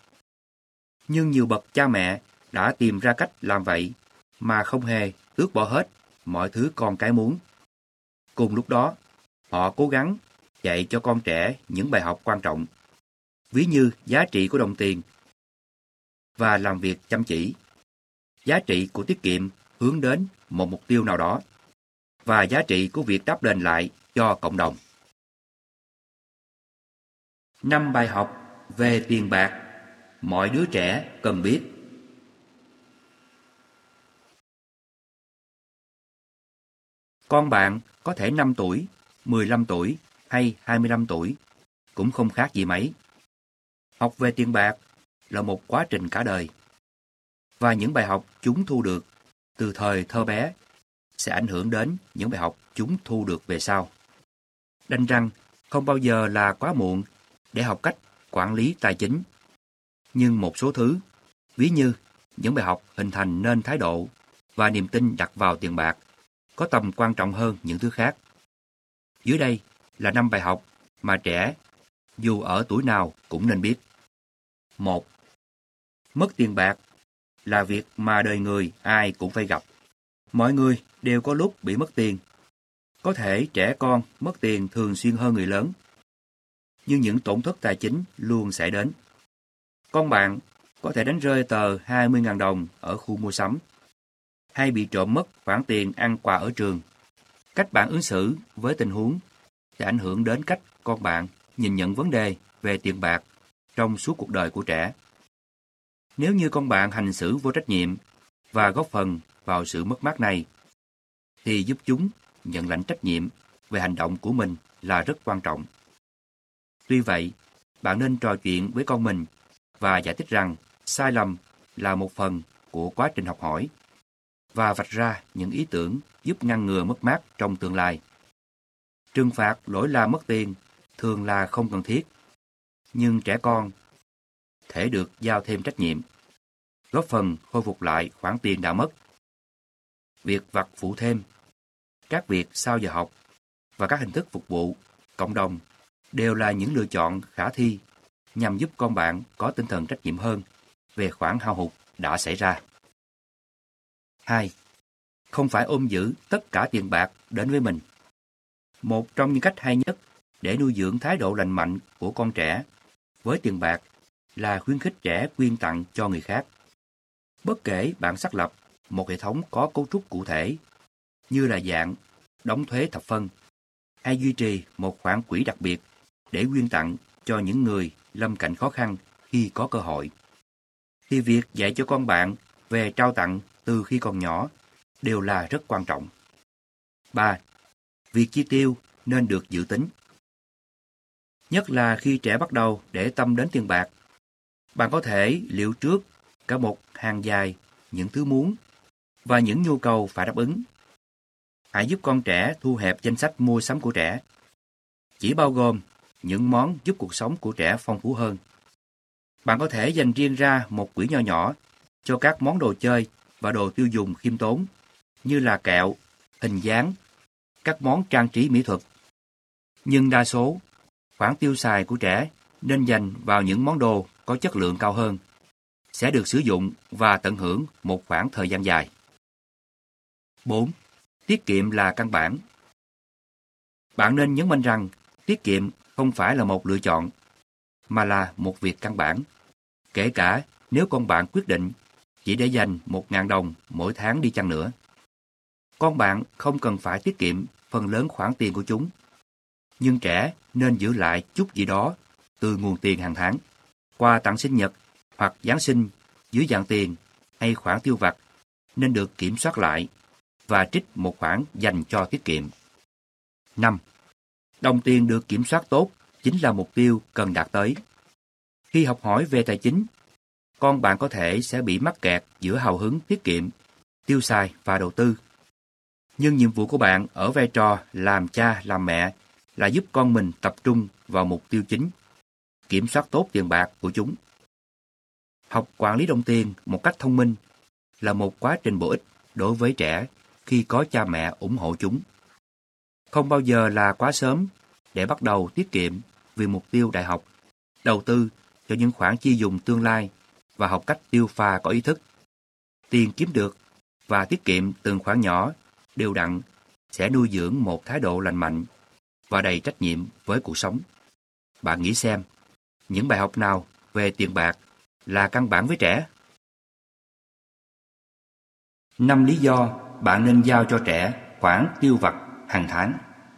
Nhưng nhiều bậc cha mẹ đã tìm ra cách làm vậy mà không hề tước bỏ hết mọi thứ con cái muốn. Cùng lúc đó, họ cố gắng dạy cho con trẻ những bài học quan trọng, ví như giá trị của đồng tiền và làm việc chăm chỉ, giá trị của tiết kiệm hướng đến một mục tiêu nào đó, và giá trị của việc đáp đền lại cho cộng đồng. 5 bài học về tiền bạc mọi đứa trẻ cần biết. Con bạn có thể 5 tuổi, 15 tuổi hay 25 tuổi, cũng không khác gì mấy. Học về tiền bạc là một quá trình cả đời. Và những bài học chúng thu được từ thời thơ bé sẽ ảnh hưởng đến những bài học chúng thu được về sau. Đành rằng không bao giờ là quá muộn để học cách quản lý tài chính. Nhưng một số thứ, ví như những bài học hình thành nên thái độ và niềm tin đặt vào tiền bạc, có tầm quan trọng hơn những thứ khác. Dưới đây là 5 bài học mà trẻ, dù ở tuổi nào cũng nên biết. 1. Mất tiền bạc là việc mà đời người ai cũng phải gặp. Mọi người đều có lúc bị mất tiền. Có thể trẻ con mất tiền thường xuyên hơn người lớn. Nhưng những tổn thất tài chính luôn xảy đến. Con bạn có thể đánh rơi tờ 20.000 đồng ở khu mua sắm, hay bị trộm mất khoản tiền ăn quà ở trường. Cách bạn ứng xử với tình huống sẽ ảnh hưởng đến cách con bạn nhìn nhận vấn đề về tiền bạc trong suốt cuộc đời của trẻ. Nếu như con bạn hành xử vô trách nhiệm và góp phần vào sự mất mát này, thì giúp chúng nhận lãnh trách nhiệm về hành động của mình là rất quan trọng. Tuy vậy, bạn nên trò chuyện với con mình và giải thích rằng sai lầm là một phần của quá trình học hỏi và vạch ra những ý tưởng giúp ngăn ngừa mất mát trong tương lai. Trừng phạt lỗi làm mất tiền thường là không cần thiết. Nhưng trẻ con thể được giao thêm trách nhiệm, góp phần khôi phục lại khoản tiền đã mất. Việc vặt phụ thêm, các việc sau giờ học và các hình thức phục vụ cộng đồng đều là những lựa chọn khả thi nhằm giúp con bạn có tinh thần trách nhiệm hơn về khoản hao hụt đã xảy ra. 2. Không phải ôm giữ tất cả tiền bạc đến với mình. Một trong những cách hay nhất để nuôi dưỡng thái độ lành mạnh của con trẻ với tiền bạc là khuyến khích trẻ quyên tặng cho người khác. Bất kể bạn xác lập một hệ thống có cấu trúc cụ thể như là dạng đóng thuế thập phân hay duy trì một khoản quỹ đặc biệt để quyên tặng cho những người lâm cảnh khó khăn khi có cơ hội, thì việc dạy cho con bạn về trao tặng từ khi còn nhỏ đều là rất quan trọng. 3. Việc chi tiêu nên được dự tính. Nhất là khi trẻ bắt đầu để tâm đến tiền bạc, bạn có thể liệu trước cả một hàng dài những thứ muốn và những nhu cầu phải đáp ứng. Hãy giúp con trẻ thu hẹp danh sách mua sắm của trẻ, chỉ bao gồm những món giúp cuộc sống của trẻ phong phú hơn. Bạn có thể dành riêng ra một quỹ nho nhỏ cho các món đồ chơi và đồ tiêu dùng khiêm tốn như là kẹo, hình dáng, các món trang trí mỹ thuật. Nhưng đa số, khoản tiêu xài của trẻ nên dành vào những món đồ có chất lượng cao hơn, sẽ được sử dụng và tận hưởng một khoảng thời gian dài. 4. Tiết kiệm là căn bản. Bạn nên nhấn mạnh rằng tiết kiệm không phải là một lựa chọn, mà là một việc căn bản. Kể cả nếu con bạn quyết định chỉ để dành 1.000 đồng mỗi tháng đi chăng nữa. Con bạn không cần phải tiết kiệm phần lớn khoản tiền của chúng, nhưng trẻ nên giữ lại chút gì đó từ nguồn tiền hàng tháng. Quà tặng sinh nhật hoặc Giáng sinh dưới dạng tiền hay khoản tiêu vặt nên được kiểm soát lại và trích một khoản dành cho tiết kiệm. 5. Đồng tiền được kiểm soát tốt chính là mục tiêu cần đạt tới. Khi học hỏi về tài chính, con bạn có thể sẽ bị mắc kẹt giữa hào hứng tiết kiệm, tiêu xài và đầu tư. Nhưng nhiệm vụ của bạn ở vai trò làm cha, làm mẹ là giúp con mình tập trung vào mục tiêu chính, kiểm soát tốt tiền bạc của chúng. Học quản lý đồng tiền một cách thông minh là một quá trình bổ ích đối với trẻ khi có cha mẹ ủng hộ chúng. Không bao giờ là quá sớm để bắt đầu tiết kiệm vì mục tiêu đại học, đầu tư cho những khoản chi dùng tương lai và học cách tiêu pha có ý thức. Tiền kiếm được và tiết kiệm từng khoản nhỏ đều đặn sẽ nuôi dưỡng một thái độ lành mạnh và đầy trách nhiệm với cuộc sống. Bạn nghĩ xem, những bài học nào về tiền bạc là căn bản với trẻ? 5 lý do bạn nên giao cho trẻ khoản tiêu vặt hàng tháng.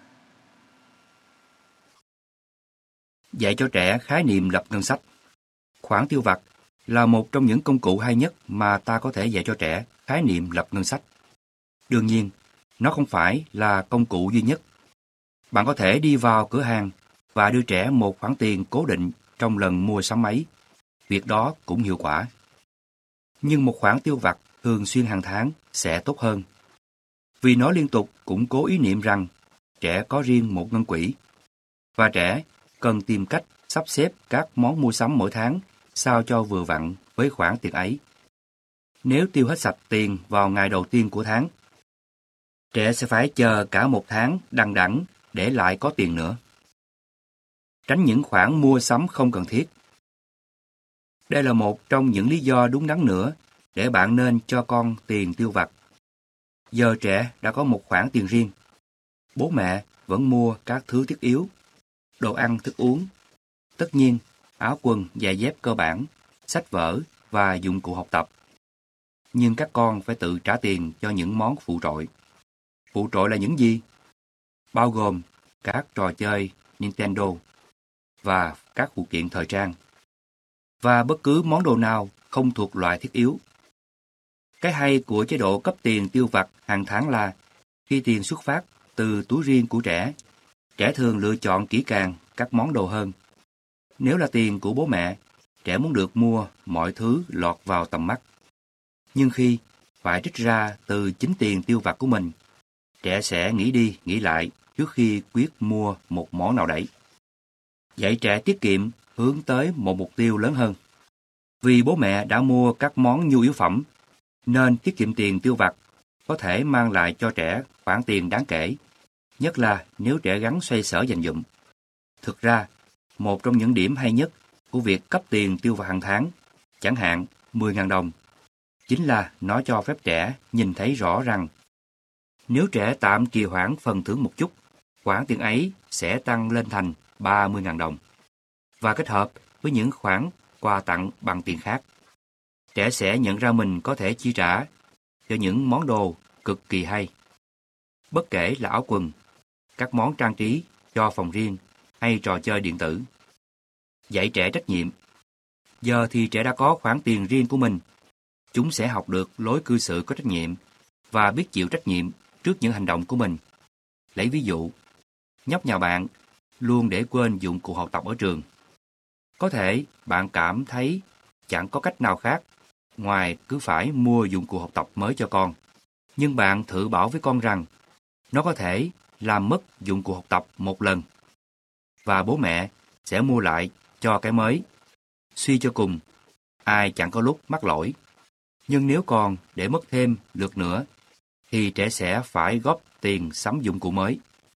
Dạy cho trẻ khái niệm lập ngân sách. Khoản tiêu vặt là một trong những công cụ hay nhất mà ta có thể dạy cho trẻ khái niệm lập ngân sách. Đương nhiên, nó không phải là công cụ duy nhất. Bạn có thể đi vào cửa hàng và đưa trẻ một khoản tiền cố định trong lần mua sắm ấy. Việc đó cũng hiệu quả. Nhưng một khoản tiêu vặt thường xuyên hàng tháng sẽ tốt hơn. Vì nó liên tục củng cố ý niệm rằng trẻ có riêng một ngân quỹ. Và trẻ cần tìm cách sắp xếp các món mua sắm mỗi tháng sao cho vừa vặn với khoản tiền ấy. Nếu tiêu hết sạch tiền vào ngày đầu tiên của tháng, trẻ sẽ phải chờ cả một tháng đằng đẵng để lại có tiền nữa. Tránh những khoản mua sắm không cần thiết. Đây là một trong những lý do đúng đắn nữa để bạn nên cho con tiền tiêu vặt. Giờ trẻ đã có một khoản tiền riêng. Bố mẹ vẫn mua các thứ thiết yếu, đồ ăn, thức uống. Tất nhiên, áo quần, giày dép cơ bản, sách vở và dụng cụ học tập. Nhưng các con phải tự trả tiền cho những món phụ trội. Phụ trội là những gì? Bao gồm các trò chơi Nintendo và các phụ kiện thời trang. Và bất cứ món đồ nào không thuộc loại thiết yếu. Cái hay của chế độ cấp tiền tiêu vặt hàng tháng là khi tiền xuất phát từ túi riêng của trẻ, trẻ thường lựa chọn kỹ càng các món đồ hơn. Nếu là tiền của bố mẹ, trẻ muốn được mua mọi thứ lọt vào tầm mắt. Nhưng khi phải trích ra từ chính tiền tiêu vặt của mình, trẻ sẽ nghĩ đi nghĩ lại trước khi quyết mua một món nào đấy. Dạy trẻ tiết kiệm hướng tới một mục tiêu lớn hơn. Vì bố mẹ đã mua các món nhu yếu phẩm, nên tiết kiệm tiền tiêu vặt có thể mang lại cho trẻ khoản tiền đáng kể, nhất là nếu trẻ gắn xoay sở dành dụm. Thực ra, một trong những điểm hay nhất của việc cấp tiền tiêu vặt hàng tháng, chẳng hạn 10.000 đồng, chính là nó cho phép trẻ nhìn thấy rõ rằng nếu trẻ tạm trì hoãn phần thưởng một chút, khoản tiền ấy sẽ tăng lên thành 30.000 đồng và kết hợp với những khoản quà tặng bằng tiền khác. Trẻ sẽ nhận ra mình có thể chi trả cho những món đồ cực kỳ hay. Bất kể là áo quần, các món trang trí cho phòng riêng hay trò chơi điện tử. Dạy trẻ trách nhiệm. Giờ thì trẻ đã có khoản tiền riêng của mình. Chúng sẽ học được lối cư xử có trách nhiệm và biết chịu trách nhiệm trước những hành động của mình. Lấy ví dụ, nhóc nhà bạn luôn để quên dụng cụ học tập ở trường. Có thể bạn cảm thấy chẳng có cách nào khác ngoài cứ phải mua dụng cụ học tập mới cho con. Nhưng bạn thử bảo với con rằng nó có thể làm mất dụng cụ học tập một lần và bố mẹ sẽ mua lại cho cái mới. Suy cho cùng, ai chẳng có lúc mắc lỗi. Nhưng nếu còn để mất thêm lượt nữa, thì trẻ sẽ phải góp tiền sắm dụng cụ mới.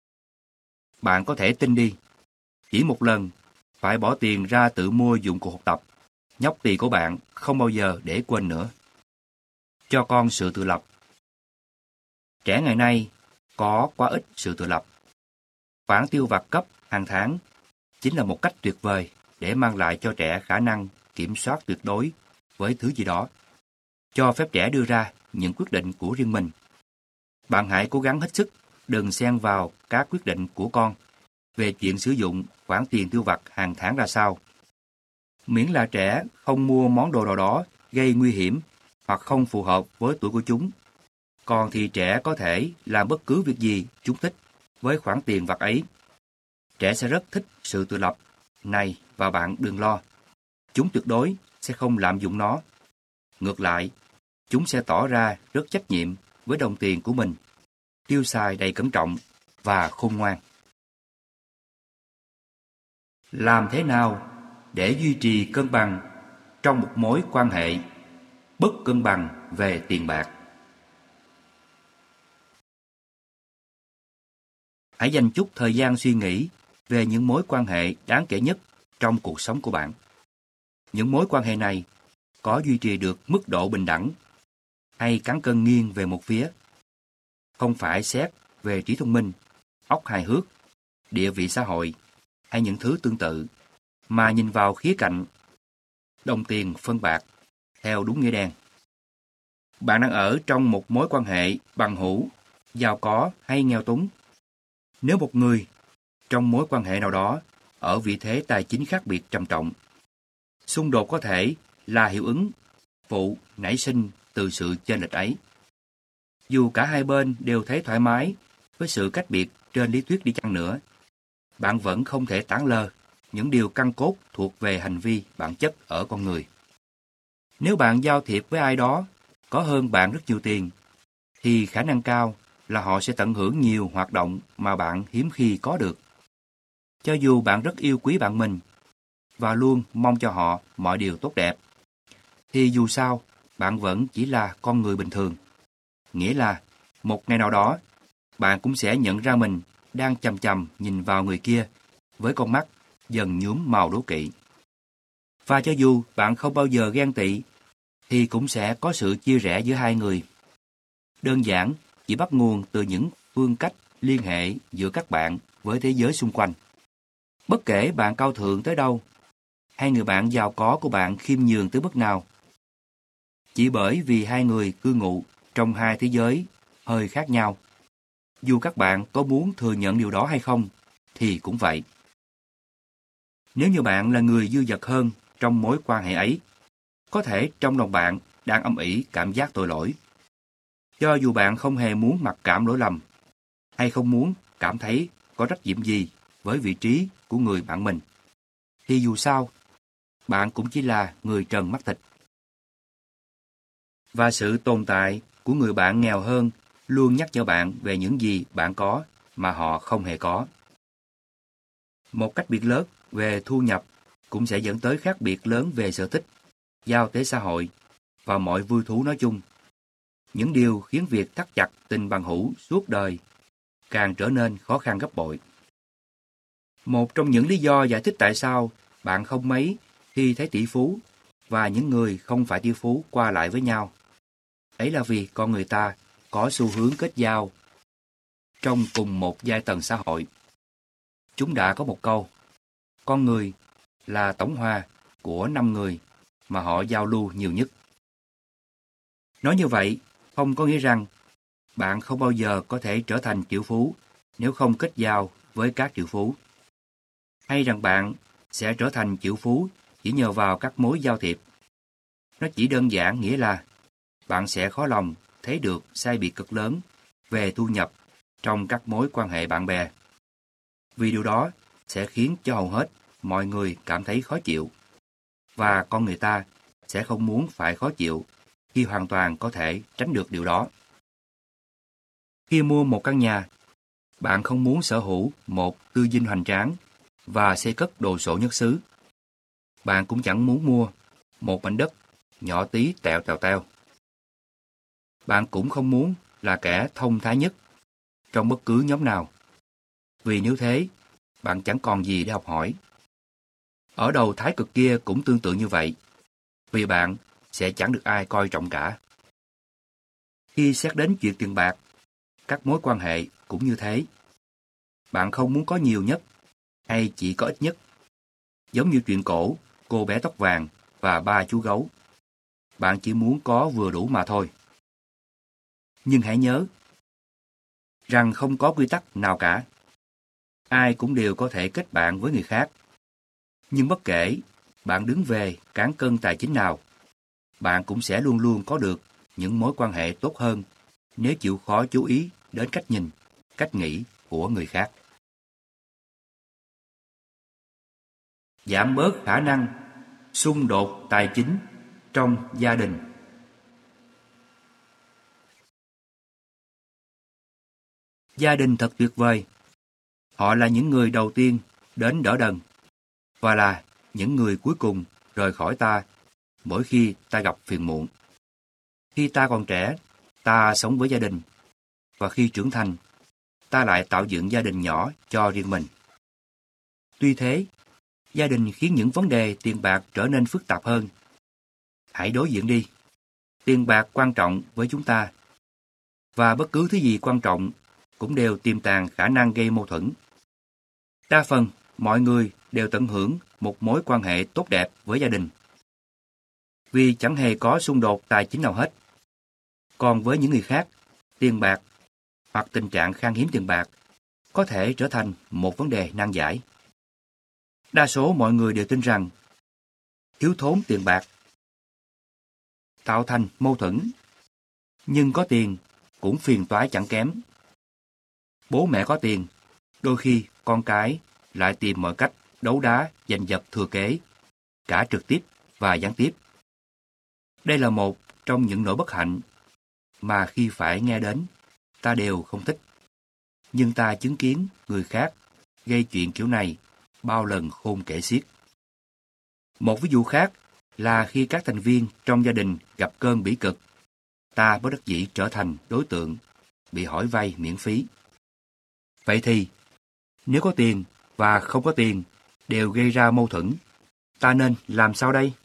Bạn có thể tin đi, chỉ một lần phải bỏ tiền ra tự mua dụng cụ học tập, nhóc tỳ của bạn không bao giờ để quên nữa. Cho con sự tự lập. Trẻ ngày nay có quá ít sự tự lập. Khoản tiêu vặt cấp hàng tháng chính là một cách tuyệt vời để mang lại cho trẻ khả năng kiểm soát tuyệt đối với thứ gì đó, cho phép trẻ đưa ra những quyết định của riêng mình. Bạn hãy cố gắng hết sức đừng xen vào các quyết định của con về chuyện sử dụng khoản tiền tiêu vặt hàng tháng ra sao. Miễn là trẻ không mua món đồ nào đó gây nguy hiểm hoặc không phù hợp với tuổi của chúng. Còn thì trẻ có thể làm bất cứ việc gì chúng thích với khoản tiền vặt ấy. Trẻ sẽ rất thích sự tự lập này và bạn đừng lo. Chúng tuyệt đối sẽ không lạm dụng nó. Ngược lại, chúng sẽ tỏ ra rất trách nhiệm với đồng tiền của mình, tiêu xài đầy cẩn trọng và khôn ngoan. Làm thế nào để duy trì cân bằng trong một mối quan hệ bất cân bằng về tiền bạc? Hãy dành chút thời gian suy nghĩ về những mối quan hệ đáng kể nhất trong cuộc sống của bạn. Những mối quan hệ này có duy trì được mức độ bình đẳng hay cán cân nghiêng về một phía? Không phải xét về trí thông minh, óc hài hước, địa vị xã hội hay những thứ tương tự, mà nhìn vào khía cạnh đồng tiền phân bạc theo đúng nghĩa đen. Bạn đang ở trong một mối quan hệ bằng hữu, giàu có hay nghèo túng. Nếu một người trong mối quan hệ nào đó ở vị thế tài chính khác biệt trầm trọng, xung đột có thể là hiệu ứng phụ nảy sinh từ sự chênh lệch ấy. Dù cả hai bên đều thấy thoải mái với sự cách biệt trên lý thuyết đi chăng nữa, bạn vẫn không thể tản lờ những điều căn cốt thuộc về hành vi bản chất ở con người. Nếu bạn giao thiệp với ai đó có hơn bạn rất nhiều tiền, thì khả năng cao là họ sẽ tận hưởng nhiều hoạt động mà bạn hiếm khi có được. Cho dù bạn rất yêu quý bạn mình và luôn mong cho họ mọi điều tốt đẹp, thì dù sao, bạn vẫn chỉ là con người bình thường. Nghĩa là, một ngày nào đó, bạn cũng sẽ nhận ra mình đang chằm chằm nhìn vào người kia với con mắt dần nhuốm màu đố kỵ. Và cho dù bạn không bao giờ ghen tị, thì cũng sẽ có sự chia rẽ giữa hai người. Đơn giản chỉ bắt nguồn từ những phương cách liên hệ giữa các bạn với thế giới xung quanh. Bất kể bạn cao thượng tới đâu, hay người bạn giàu có của bạn khiêm nhường tới mức nào, chỉ bởi vì hai người cư ngụ trong hai thế giới hơi khác nhau, dù các bạn có muốn thừa nhận điều đó hay không, thì cũng vậy. Nếu như bạn là người dư dật hơn trong mối quan hệ ấy, có thể trong lòng bạn đang âm ỉ cảm giác tội lỗi. Cho dù bạn không hề muốn mặc cảm lỗi lầm, hay không muốn cảm thấy có trách nhiệm gì với vị trí của người bạn mình, thì dù sao, bạn cũng chỉ là người trần mắt thịt. Và sự tồn tại của người bạn nghèo hơn luôn nhắc nhở bạn về những gì bạn có mà họ không hề có. Một cách biệt lớn về thu nhập cũng sẽ dẫn tới khác biệt lớn về sở thích, giao tế xã hội và mọi vui thú nói chung. Những điều khiến việc thắt chặt tình bằng hữu suốt đời càng trở nên khó khăn gấp bội. Một trong những lý do giải thích tại sao bạn không mấy khi thấy tỷ phú và những người không phải tỷ phú qua lại với nhau, ấy là vì con người ta có xu hướng kết giao trong cùng một giai tầng xã hội. Chúng đã có một câu, con người là tổng hòa của 5 người mà họ giao lưu nhiều nhất. Nói như vậy, không có nghĩa rằng bạn không bao giờ có thể trở thành triệu phú nếu không kết giao với các triệu phú. Hay rằng bạn sẽ trở thành triệu phú chỉ nhờ vào các mối giao thiệp. Nó chỉ đơn giản nghĩa là bạn sẽ khó lòng thấy được sai biệt cực lớn về thu nhập trong các mối quan hệ bạn bè. Vì điều đó sẽ khiến cho hầu hết mọi người cảm thấy khó chịu. Và con người ta sẽ không muốn phải khó chịu khi hoàn toàn có thể tránh được điều đó. Khi mua một căn nhà, bạn không muốn sở hữu một tư dinh hoành tráng và xây cất đồ sộ nhất xứ. Bạn cũng chẳng muốn mua một mảnh đất nhỏ tí tẹo tèo teo. Bạn cũng không muốn là kẻ thông thái nhất trong bất cứ nhóm nào. Vì nếu thế, bạn chẳng còn gì để học hỏi. Ở đầu thái cực kia cũng tương tự như vậy. Vì bạn sẽ chẳng được ai coi trọng cả. Khi xét đến chuyện tiền bạc, các mối quan hệ cũng như thế. Bạn không muốn có nhiều nhất hay chỉ có ít nhất. Giống như chuyện cổ, cô bé tóc vàng và ba chú gấu. Bạn chỉ muốn có vừa đủ mà thôi. Nhưng hãy nhớ rằng không có quy tắc nào cả. Ai cũng đều có thể kết bạn với người khác. Nhưng bất kể bạn đứng về cán cân tài chính nào, bạn cũng sẽ luôn luôn có được những mối quan hệ tốt hơn nếu chịu khó chú ý đến cách nhìn, cách nghĩ của người khác. Giảm bớt khả năng xung đột tài chính trong gia đình. Gia đình thật tuyệt vời. Họ là những người đầu tiên đến đỡ đần và là những người cuối cùng rời khỏi ta mỗi khi ta gặp phiền muộn. Khi ta còn trẻ, ta sống với gia đình và khi trưởng thành, ta lại tạo dựng gia đình nhỏ cho riêng mình. Tuy thế, gia đình khiến những vấn đề tiền bạc trở nên phức tạp hơn. Hãy đối diện đi. Tiền bạc quan trọng với chúng ta. Và bất cứ thứ gì quan trọng cũng đều tiềm tàng khả năng gây mâu thuẫn. Đa phần, mọi người đều tận hưởng một mối quan hệ tốt đẹp với gia đình. Vì chẳng hề có xung đột tài chính nào hết. Còn với những người khác, tiền bạc hoặc tình trạng khan hiếm tiền bạc có thể trở thành một vấn đề nan giải. Đa số mọi người đều tin rằng thiếu thốn tiền bạc tạo thành mâu thuẫn, nhưng có tiền cũng phiền toái chẳng kém. Bố mẹ có tiền, đôi khi con cái lại tìm mọi cách đấu đá giành giật thừa kế, cả trực tiếp và gián tiếp. Đây là một trong những nỗi bất hạnh mà khi phải nghe đến, ta đều không thích. Nhưng ta chứng kiến người khác gây chuyện kiểu này bao lần khôn kể xiết. Một ví dụ khác là khi các thành viên trong gia đình gặp cơn bỉ cực, ta bất đắc dĩ trở thành đối tượng bị hỏi vay miễn phí. Vậy thì, nếu có tiền và không có tiền đều gây ra mâu thuẫn, ta nên làm sao đây?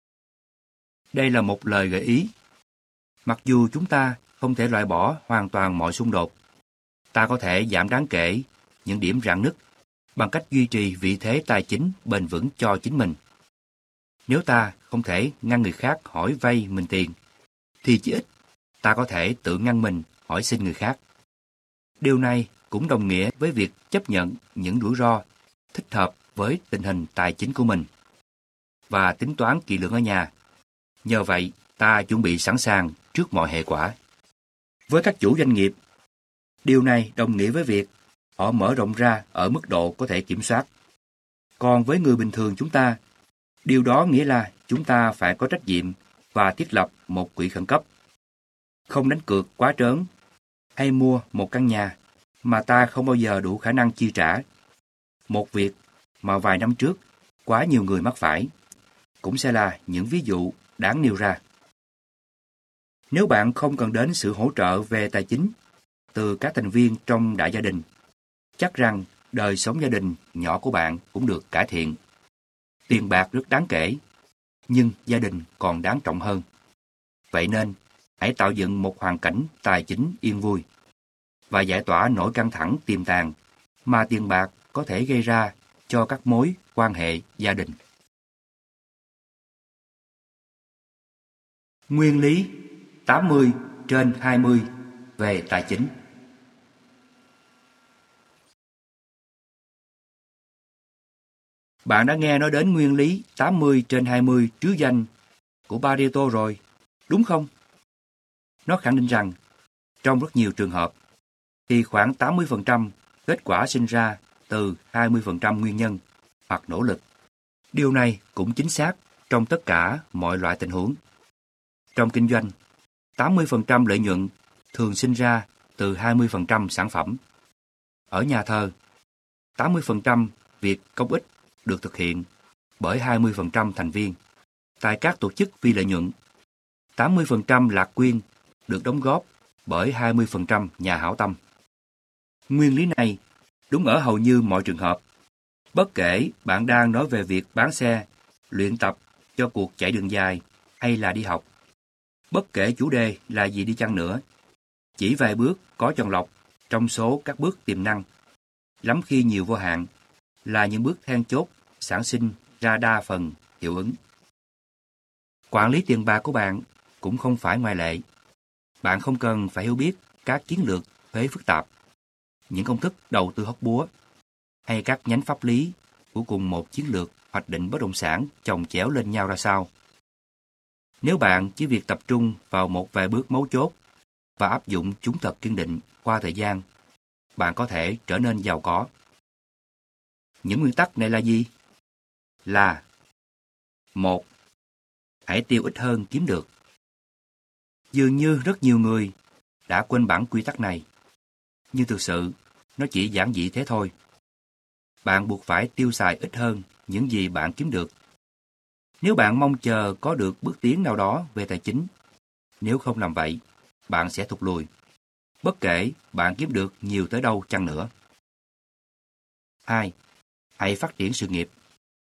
Đây là một lời gợi ý. Mặc dù chúng ta không thể loại bỏ hoàn toàn mọi xung đột, ta có thể giảm đáng kể những điểm rạn nứt bằng cách duy trì vị thế tài chính bền vững cho chính mình. Nếu ta không thể ngăn người khác hỏi vay mình tiền, thì chỉ ít ta có thể tự ngăn mình hỏi xin người khác. Điều này cũng đồng nghĩa với việc chấp nhận những rủi ro thích hợp với tình hình tài chính của mình và tính toán kỹ lưỡng ở nhà. Nhờ vậy, ta chuẩn bị sẵn sàng trước mọi hệ quả. Với các chủ doanh nghiệp, điều này đồng nghĩa với việc họ mở rộng ra ở mức độ có thể kiểm soát. Còn với người bình thường chúng ta, điều đó nghĩa là chúng ta phải có trách nhiệm và thiết lập một quỹ khẩn cấp. Không đánh cược quá trớn hay mua một căn nhà mà ta không bao giờ đủ khả năng chi trả. Một việc mà vài năm trước quá nhiều người mắc phải, cũng sẽ là những ví dụ đáng nêu ra. Nếu bạn không cần đến sự hỗ trợ về tài chính từ các thành viên trong đại gia đình, chắc rằng đời sống gia đình nhỏ của bạn cũng được cải thiện. Tiền bạc rất đáng kể, nhưng gia đình còn đáng trọng hơn. Vậy nên, hãy tạo dựng một hoàn cảnh tài chính yên vui và giải tỏa nỗi căng thẳng tiềm tàng mà tiền bạc có thể gây ra cho các mối quan hệ gia đình. Nguyên lý 80/20 về tài chính. Bạn đã nghe nói đến nguyên lý 80/20 trứ danh của Pareto rồi, đúng không? Nó khẳng định rằng, trong rất nhiều trường hợp, thì khoảng 80% kết quả sinh ra từ 20% nguyên nhân hoặc nỗ lực. Điều này cũng chính xác trong tất cả mọi loại tình huống. Trong kinh doanh, 80% lợi nhuận thường sinh ra từ 20% sản phẩm. Ở nhà thờ, 80% việc công ích được thực hiện bởi 20% thành viên. Tại các tổ chức phi lợi nhuận, 80% lạc quyên được đóng góp bởi 20% nhà hảo tâm. Nguyên lý này đúng ở hầu như mọi trường hợp. Bất kể bạn đang nói về việc bán xe, luyện tập cho cuộc chạy đường dài hay là đi học. Bất kể chủ đề là gì đi chăng nữa, chỉ vài bước có chọn lọc trong số các bước tiềm năng, lắm khi nhiều vô hạn, là những bước then chốt sản sinh ra đa phần hiệu ứng. Quản lý tiền bạc của bạn cũng không phải ngoại lệ. Bạn không cần phải hiểu biết các chiến lược thuế phức tạp, những công thức đầu tư hóc búa, hay các nhánh pháp lý của cùng một chiến lược hoạch định bất động sản chồng chéo lên nhau ra sao. Nếu bạn chỉ việc tập trung vào một vài bước mấu chốt và áp dụng chúng thật kiên định qua thời gian, bạn có thể trở nên giàu có. Những nguyên tắc này là gì? Là: 1. Hãy tiêu ít hơn kiếm được. Dường như rất nhiều người đã quên bản quy tắc này, nhưng thực sự nó chỉ giản dị thế thôi. Bạn buộc phải tiêu xài ít hơn những gì bạn kiếm được. Nếu bạn mong chờ có được bước tiến nào đó về tài chính, nếu không làm vậy, bạn sẽ thụt lùi, bất kể bạn kiếm được nhiều tới đâu chăng nữa. 2. Hãy phát triển sự nghiệp.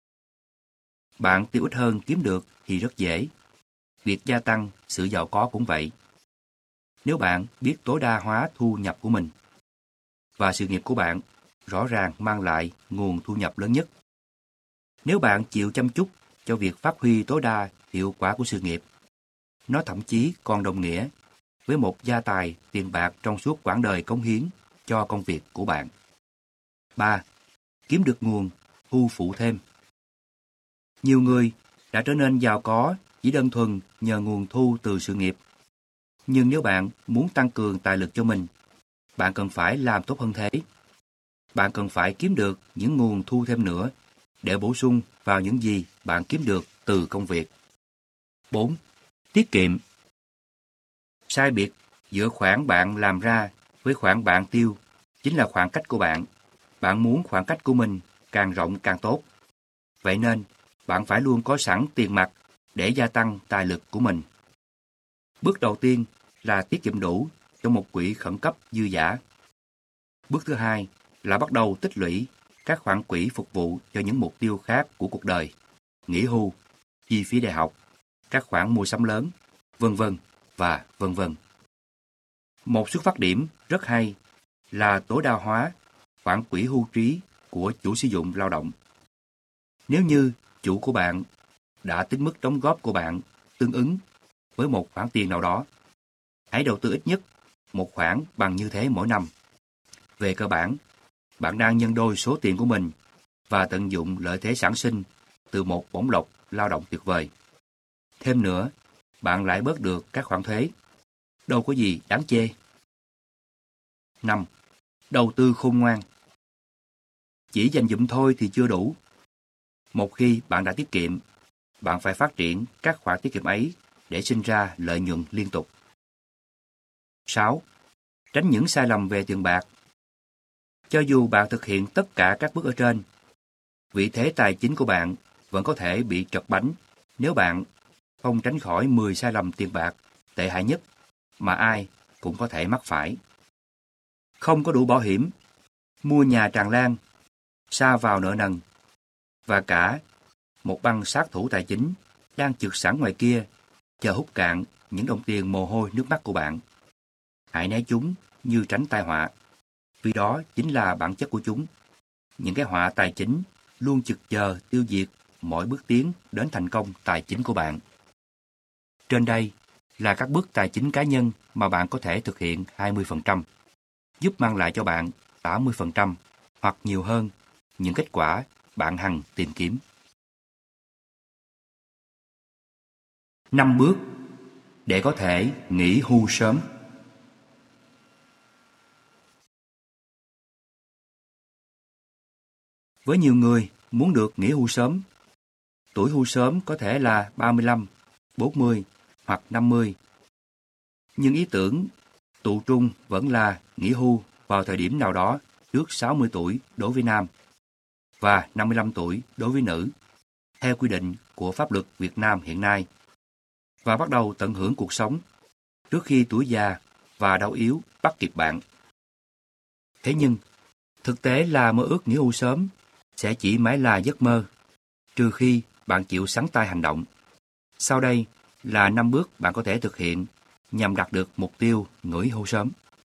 Bạn tiêu ít hơn kiếm được thì rất dễ. Việc gia tăng sự giàu có cũng vậy. Nếu bạn biết tối đa hóa thu nhập của mình, và sự nghiệp của bạn rõ ràng mang lại nguồn thu nhập lớn nhất. Nếu bạn chịu chăm chút cho việc phát huy tối đa hiệu quả của sự nghiệp, nó thậm chí còn đồng nghĩa với một gia tài tiền bạc trong suốt quãng đời cống hiến cho công việc của bạn. 3. Kiếm được nguồn thu phụ thêm. Nhiều người đã trở nên giàu có chỉ đơn thuần nhờ nguồn thu từ sự nghiệp. Nhưng nếu bạn muốn tăng cường tài lực cho mình, bạn cần phải làm tốt hơn thế. Bạn cần phải kiếm được những nguồn thu thêm nữa để bổ sung vào những gì bạn kiếm được từ công việc. 4. Tiết kiệm. Sai biệt giữa khoản bạn làm ra với khoản bạn tiêu chính là khoảng cách của bạn. Bạn muốn khoảng cách của mình càng rộng càng tốt. Vậy nên, bạn phải luôn có sẵn tiền mặt để gia tăng tài lực của mình. Bước đầu tiên là tiết kiệm đủ cho một quỹ khẩn cấp dư dả. Bước thứ hai là bắt đầu tích lũy các khoản quỹ phục vụ cho những mục tiêu khác của cuộc đời, nghỉ hưu, chi phí đại học, các khoản mua sắm lớn, vân vân và vân vân. Một xuất phát điểm rất hay là tối đa hóa khoản quỹ hưu trí của chủ sử dụng lao động. Nếu như chủ của bạn đã tính mức đóng góp của bạn tương ứng với một khoản tiền nào đó, hãy đầu tư ít nhất một khoản bằng như thế mỗi năm. Về cơ bản, bạn đang nhân đôi số tiền của mình và tận dụng lợi thế sản sinh từ một bổng lộc lao động tuyệt vời. Thêm nữa, bạn lại bớt được các khoản thuế. Đâu có gì đáng chê. 5. Đầu tư khôn ngoan. Chỉ dành dụm thôi thì chưa đủ. Một khi bạn đã tiết kiệm, bạn phải phát triển các khoản tiết kiệm ấy để sinh ra lợi nhuận liên tục. 6. Tránh những sai lầm về tiền bạc. Cho dù bạn thực hiện tất cả các bước ở trên, vị thế tài chính của bạn vẫn có thể bị trật bánh nếu bạn không tránh khỏi 10 sai lầm tiền bạc tệ hại nhất mà ai cũng có thể mắc phải. Không có đủ bảo hiểm, mua nhà tràn lan, sa vào nợ nần, và cả một băng sát thủ tài chính đang trực sẵn ngoài kia, chờ hút cạn những đồng tiền mồ hôi nước mắt của bạn. Hãy né chúng như tránh tai họa, vì đó chính là bản chất của chúng. Những cái họa tài chính luôn trực chờ tiêu diệt mọi bước tiến đến thành công tài chính của bạn. Trên đây là các bước tài chính cá nhân mà bạn có thể thực hiện 20%, giúp mang lại cho bạn 80% hoặc nhiều hơn những kết quả bạn hằng tìm kiếm. 5 bước để có thể nghỉ hưu sớm. Với nhiều người muốn được nghỉ hưu sớm, tuổi hưu sớm có thể là 35, 40 hoặc 50. Nhưng ý tưởng tụ trung vẫn là nghỉ hưu vào thời điểm nào đó trước 60 tuổi đối với nam và 55 tuổi đối với nữ, theo quy định của pháp luật Việt Nam hiện nay, và bắt đầu tận hưởng cuộc sống trước khi tuổi già và đau yếu bắt kịp bạn. Thế nhưng, thực tế là mơ ước nghỉ hưu sớm sẽ chỉ mãi là giấc mơ, trừ khi bạn chịu sắn tay hành động. Sau đây là 5 bước bạn có thể thực hiện nhằm đạt được mục tiêu nghỉ hưu sớm.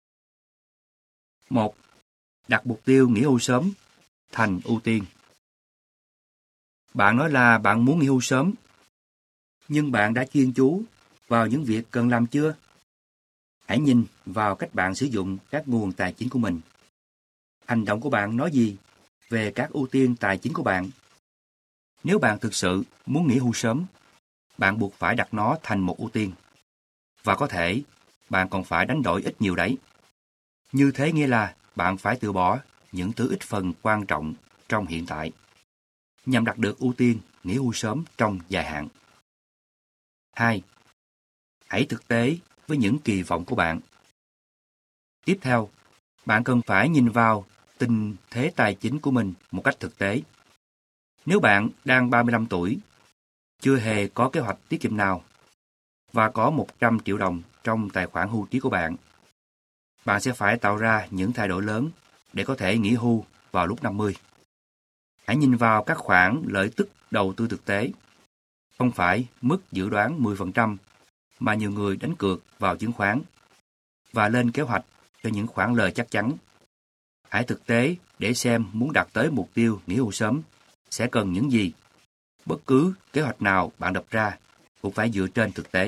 1. Đặt mục tiêu nghỉ hưu sớm thành ưu tiên. Bạn nói là bạn muốn nghỉ hưu sớm, nhưng bạn đã chuyên chú vào những việc cần làm chưa? Hãy nhìn vào cách bạn sử dụng các nguồn tài chính của mình. Hành động của bạn nói gì về các ưu tiên tài chính của bạn? Nếu bạn thực sự muốn nghỉ hưu sớm, bạn buộc phải đặt nó thành một ưu tiên. Và có thể, bạn còn phải đánh đổi ít nhiều đấy. Như thế nghĩa là bạn phải từ bỏ những thứ ít phần quan trọng trong hiện tại, nhằm đạt được ưu tiên nghỉ hưu sớm trong dài hạn. 2. Hãy thực tế với những kỳ vọng của bạn. Tiếp theo, bạn cần phải nhìn vào tình thế tài chính của mình một cách thực tế. Nếu bạn đang 35 tuổi, chưa hề có kế hoạch tiết kiệm nào, và có 100 triệu đồng trong tài khoản hưu trí của bạn, bạn sẽ phải tạo ra những thay đổi lớn để có thể nghỉ hưu vào lúc 50. Hãy nhìn vào các khoản lợi tức đầu tư thực tế, không phải mức dự đoán 10% mà nhiều người đánh cược vào chứng khoán, và lên kế hoạch cho những khoản lời chắc chắn. Hãy thực tế để xem muốn đạt tới mục tiêu nghỉ hưu sớm sẽ cần những gì. Bất cứ kế hoạch nào bạn đặt ra cũng phải dựa trên thực tế.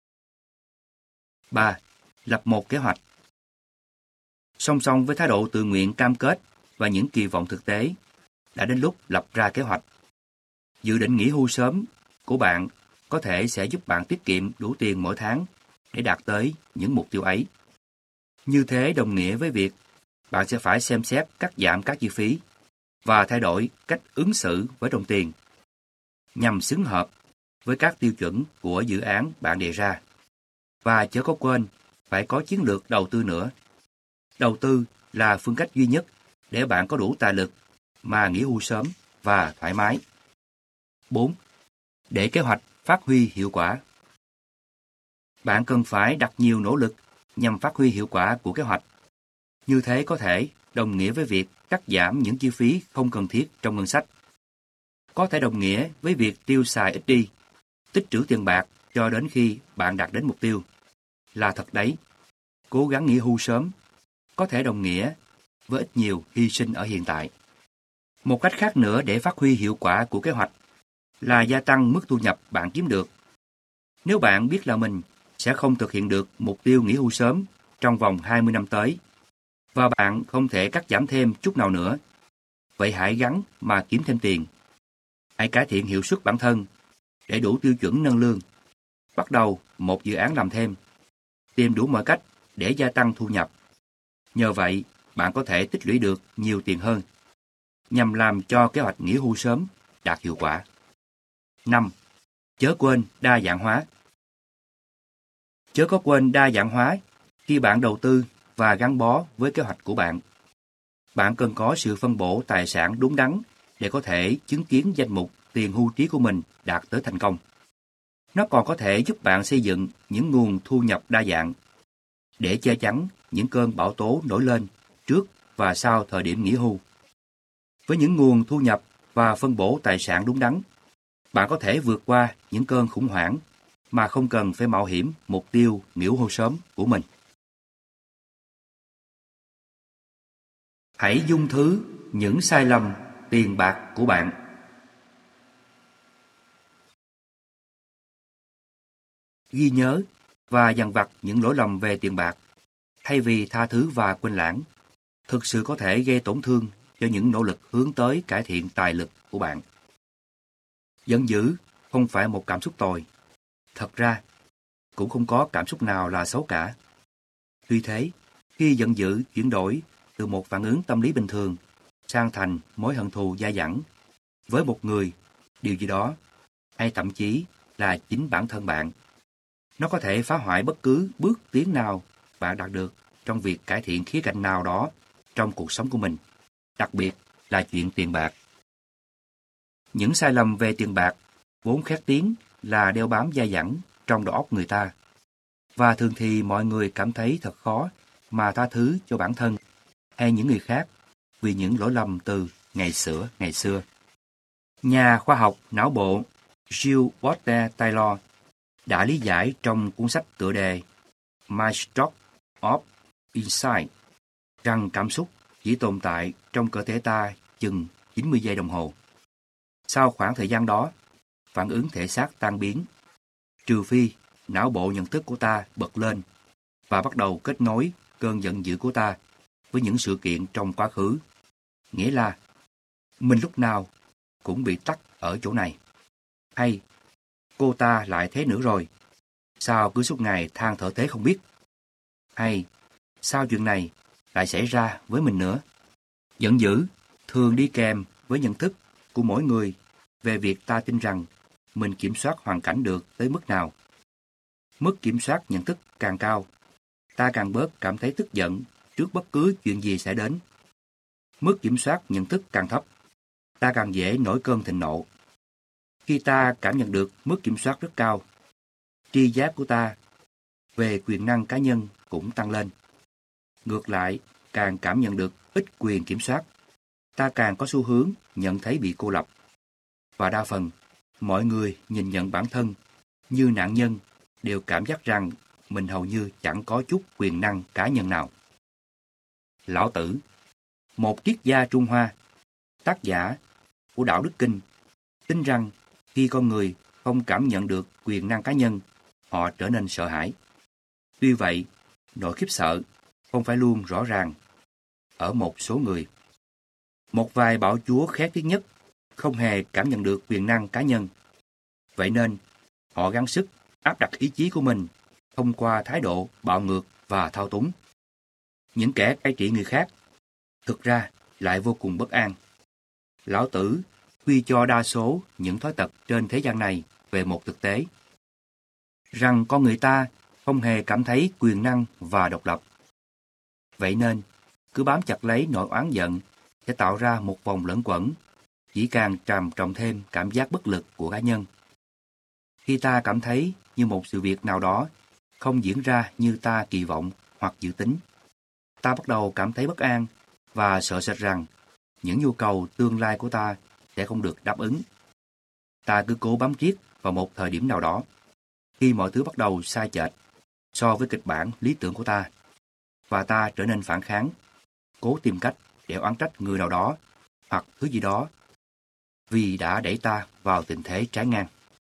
3. Lập một kế hoạch. Song song với thái độ tự nguyện cam kết và những kỳ vọng thực tế, đã đến lúc lập ra kế hoạch. Dự định nghỉ hưu sớm của bạn có thể sẽ giúp bạn tiết kiệm đủ tiền mỗi tháng để đạt tới những mục tiêu ấy. Như thế đồng nghĩa với việc bạn sẽ phải xem xét cắt giảm các chi phí và thay đổi cách ứng xử với đồng tiền nhằm xứng hợp với các tiêu chuẩn của dự án bạn đề ra. Và chớ có quên phải có chiến lược đầu tư nữa. Đầu tư là phương cách duy nhất để bạn có đủ tài lực mà nghỉ hưu sớm và thoải mái. 4. Để kế hoạch phát huy hiệu quả. Bạn cần phải đặt nhiều nỗ lực nhằm phát huy hiệu quả của kế hoạch. Như thế có thể đồng nghĩa với việc cắt giảm những chi phí không cần thiết trong ngân sách. Có thể đồng nghĩa với việc tiêu xài ít đi, tích trữ tiền bạc cho đến khi bạn đạt đến mục tiêu. Là thật đấy, cố gắng nghỉ hưu sớm có thể đồng nghĩa với ít nhiều hy sinh ở hiện tại. Một cách khác nữa để phát huy hiệu quả của kế hoạch là gia tăng mức thu nhập bạn kiếm được. Nếu bạn biết là mình sẽ không thực hiện được mục tiêu nghỉ hưu sớm trong vòng 20 năm tới, và bạn không thể cắt giảm thêm chút nào nữa, vậy hãy gắng mà kiếm thêm tiền. Hãy cải thiện hiệu suất bản thân để đủ tiêu chuẩn nâng lương. Bắt đầu một dự án làm thêm. Tìm đủ mọi cách để gia tăng thu nhập. Nhờ vậy, bạn có thể tích lũy được nhiều tiền hơn, nhằm làm cho kế hoạch nghỉ hưu sớm đạt hiệu quả. 5. Chớ quên đa dạng hóa. Chớ có quên đa dạng hóa khi bạn đầu tư và gắn bó với kế hoạch của bạn. Bạn cần có sự phân bổ tài sản đúng đắn để có thể chứng kiến danh mục tiền hưu trí của mình đạt tới thành công. Nó còn có thể giúp bạn xây dựng những nguồn thu nhập đa dạng để che chắn những cơn bão tố nổi lên trước và sau thời điểm nghỉ hưu. Với những nguồn thu nhập và phân bổ tài sản đúng đắn, bạn có thể vượt qua những cơn khủng hoảng mà không cần phải mạo hiểm mục tiêu nghỉ hưu sớm của mình. Hãy dung thứ những sai lầm tiền bạc của bạn. Ghi nhớ và dằn vặt những lỗi lầm về tiền bạc, thay vì tha thứ và quên lãng, thực sự có thể gây tổn thương cho những nỗ lực hướng tới cải thiện tài lực của bạn. Giận dữ không phải một cảm xúc tồi. Thật ra, cũng không có cảm xúc nào là xấu cả. Tuy thế, khi giận dữ chuyển đổi từ một phản ứng tâm lý bình thường sang thành mối hận thù dai dẳng với một người, điều gì đó, hay thậm chí là chính bản thân bạn, nó có thể phá hoại bất cứ bước tiến nào bạn đạt được trong việc cải thiện khía cạnh nào đó trong cuộc sống của mình, đặc biệt là chuyện tiền bạc. Những sai lầm về tiền bạc vốn khét tiếng là đeo bám dai dẳng trong đầu óc người ta, và thường thì mọi người cảm thấy thật khó mà tha thứ cho bản thân hay những người khác vì những lỗi lầm từ ngày xưa. Nhà khoa học não bộ Jill Bolte Taylor đã lý giải trong cuốn sách tựa đề Maelstrom of Insight rằng cảm xúc chỉ tồn tại trong cơ thể ta chừng 90 giây đồng hồ. Sau khoảng thời gian đó, phản ứng thể xác tan biến, trừ phi não bộ nhận thức của ta bật lên và bắt đầu kết nối cơn giận dữ của ta với những sự kiện trong quá khứ. Nghĩa là, mình lúc nào cũng bị tắc ở chỗ này. Hay, cô ta lại thế nữa rồi, sao cứ suốt ngày than thở thế không biết. Hay, sao chuyện này lại xảy ra với mình nữa. Giận dữ thường đi kèm với nhận thức của mỗi người về việc ta tin rằng mình kiểm soát hoàn cảnh được tới mức nào. Mức kiểm soát nhận thức càng cao, ta càng bớt cảm thấy tức giận trước bất cứ chuyện gì xảy đến. Mức kiểm soát nhận thức càng thấp, ta càng dễ nổi cơn thịnh nộ. Khi ta cảm nhận được mức kiểm soát rất cao, tri giác của ta về quyền năng cá nhân cũng tăng lên. Ngược lại, càng cảm nhận được ít quyền kiểm soát, ta càng có xu hướng nhận thấy bị cô lập. Và đa phần, mọi người nhìn nhận bản thân như nạn nhân đều cảm giác rằng mình hầu như chẳng có chút quyền năng cá nhân nào. Lão Tử, một triết gia Trung Hoa, tác giả của Đạo Đức Kinh, tin rằng khi con người không cảm nhận được quyền năng cá nhân, họ trở nên sợ hãi. Tuy vậy, nỗi khiếp sợ không phải luôn rõ ràng ở một số người. Một vài bạo chúa khét tiếng nhất không hề cảm nhận được quyền năng cá nhân. Vậy nên, họ gắng sức áp đặt ý chí của mình thông qua thái độ bạo ngược và thao túng. Những kẻ cai trị người khác, thực ra lại vô cùng bất an. Lão Tử quy cho đa số những thói tật trên thế gian này về một thực tế, rằng con người ta không hề cảm thấy quyền năng và độc lập. Vậy nên, cứ bám chặt lấy nỗi oán giận sẽ tạo ra một vòng luẩn quẩn, chỉ càng trầm trọng thêm cảm giác bất lực của cá nhân. Khi ta cảm thấy như một sự việc nào đó không diễn ra như ta kỳ vọng hoặc dự tính, ta bắt đầu cảm thấy bất an và sợ sệt rằng những nhu cầu tương lai của ta sẽ không được đáp ứng. Ta cứ cố bám riết vào một thời điểm nào đó, khi mọi thứ bắt đầu sai chệch so với kịch bản lý tưởng của ta, và ta trở nên phản kháng, cố tìm cách để oán trách người nào đó hoặc thứ gì đó vì đã đẩy ta vào tình thế trái ngang.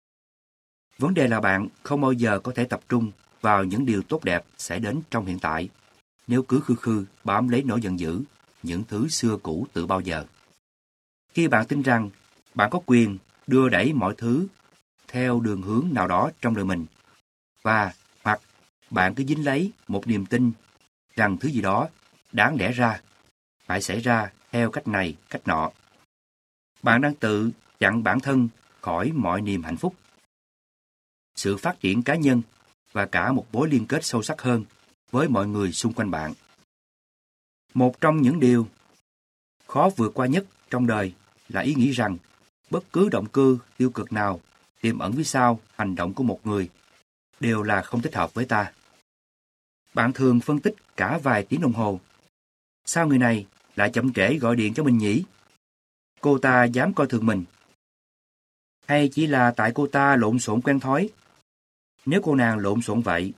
Vấn đề là bạn không bao giờ có thể tập trung vào những điều tốt đẹp xảy đến trong hiện tại nếu cứ khư khư bám lấy nỗi giận dữ, những thứ xưa cũ từ bao giờ. Khi bạn tin rằng bạn có quyền đưa đẩy mọi thứ theo đường hướng nào đó trong đời mình, và hoặc bạn cứ dính lấy một niềm tin rằng thứ gì đó đáng lẽ ra phải xảy ra theo cách này, cách nọ, bạn đang tự chặn bản thân khỏi mọi niềm hạnh phúc, sự phát triển cá nhân và cả một mối liên kết sâu sắc hơn với mọi người xung quanh bạn. Một trong những điều khó vượt qua nhất trong đời là ý nghĩ rằng bất cứ động cơ tiêu cực nào tiềm ẩn phía sau hành động của một người đều là không thích hợp với ta. Bạn thường phân tích cả vài tiếng đồng hồ. Sao người này lại chậm trễ gọi điện cho mình nhỉ? Cô ta dám coi thường mình. Hay chỉ là tại cô ta lộn xộn quen thói? Nếu cô nàng lộn xộn vậy,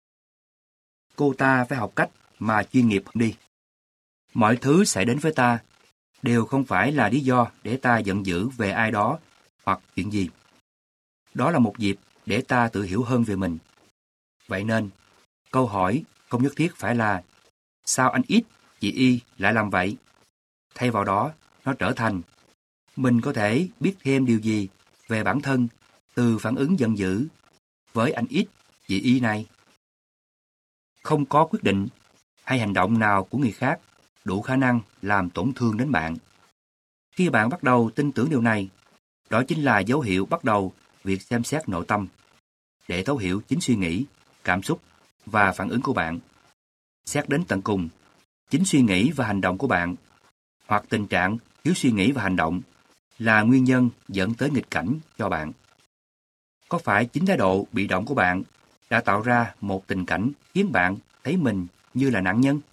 cô ta phải học cách mà chuyên nghiệp hơn đi. Mọi thứ xảy đến với ta đều không phải là lý do để ta giận dữ về ai đó hoặc chuyện gì. Đó là một dịp để ta tự hiểu hơn về mình. Vậy nên, câu hỏi không nhất thiết phải là sao anh X, chị Y lại làm vậy? Thay vào đó, nó trở thành mình có thể biết thêm điều gì về bản thân từ phản ứng giận dữ với anh X, chị Y này. Không có quyết định hay hành động nào của người khác đủ khả năng làm tổn thương đến bạn. Khi bạn bắt đầu tin tưởng điều này, đó chính là dấu hiệu bắt đầu việc xem xét nội tâm để thấu hiểu chính suy nghĩ, cảm xúc và phản ứng của bạn. Xét đến tận cùng, chính suy nghĩ và hành động của bạn hoặc tình trạng thiếu suy nghĩ và hành động là nguyên nhân dẫn tới nghịch cảnh cho bạn. Có phải chính thái độ bị động của bạn đã tạo ra một tình cảnh khiến bạn thấy mình như là nạn nhân?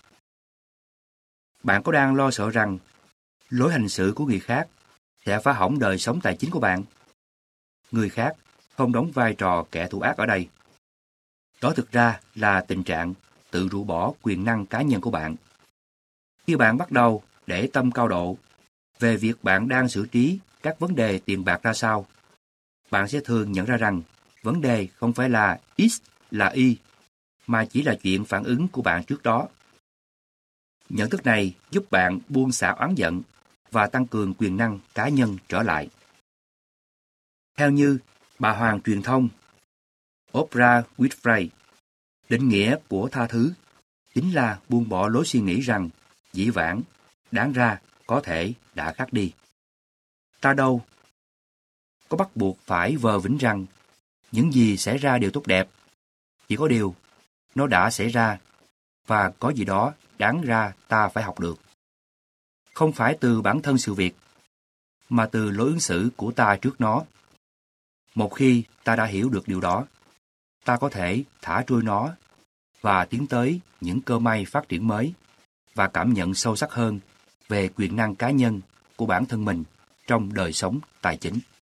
Bạn có đang lo sợ rằng lối hành xử của người khác sẽ phá hỏng đời sống tài chính của bạn? Người khác không đóng vai trò kẻ thù ác ở đây. Đó thực ra là tình trạng tự rũ bỏ quyền năng cá nhân của bạn. Khi bạn bắt đầu để tâm cao độ về việc bạn đang xử trí các vấn đề tiền bạc ra sao, bạn sẽ thường nhận ra rằng vấn đề không phải là X là Y, mà chỉ là chuyện phản ứng của bạn trước đó. Nhận thức này giúp bạn buông xả oán giận và tăng cường quyền năng cá nhân trở lại. Theo như bà hoàng truyền thông Oprah Winfrey, định nghĩa của tha thứ chính là buông bỏ lối suy nghĩ rằng dĩ vãng, đáng ra, có thể đã khác đi. Ta đâu có bắt buộc phải vờ vĩnh rằng những gì xảy ra đều tốt đẹp. Chỉ có điều, nó đã xảy ra và có gì đó đáng ra ta phải học được. Không phải từ bản thân sự việc, mà từ lối ứng xử của ta trước nó. Một khi ta đã hiểu được điều đó, ta có thể thả trôi nó và tiến tới những cơ may phát triển mới và cảm nhận sâu sắc hơn về quyền năng cá nhân của bản thân mình trong đời sống tài chính.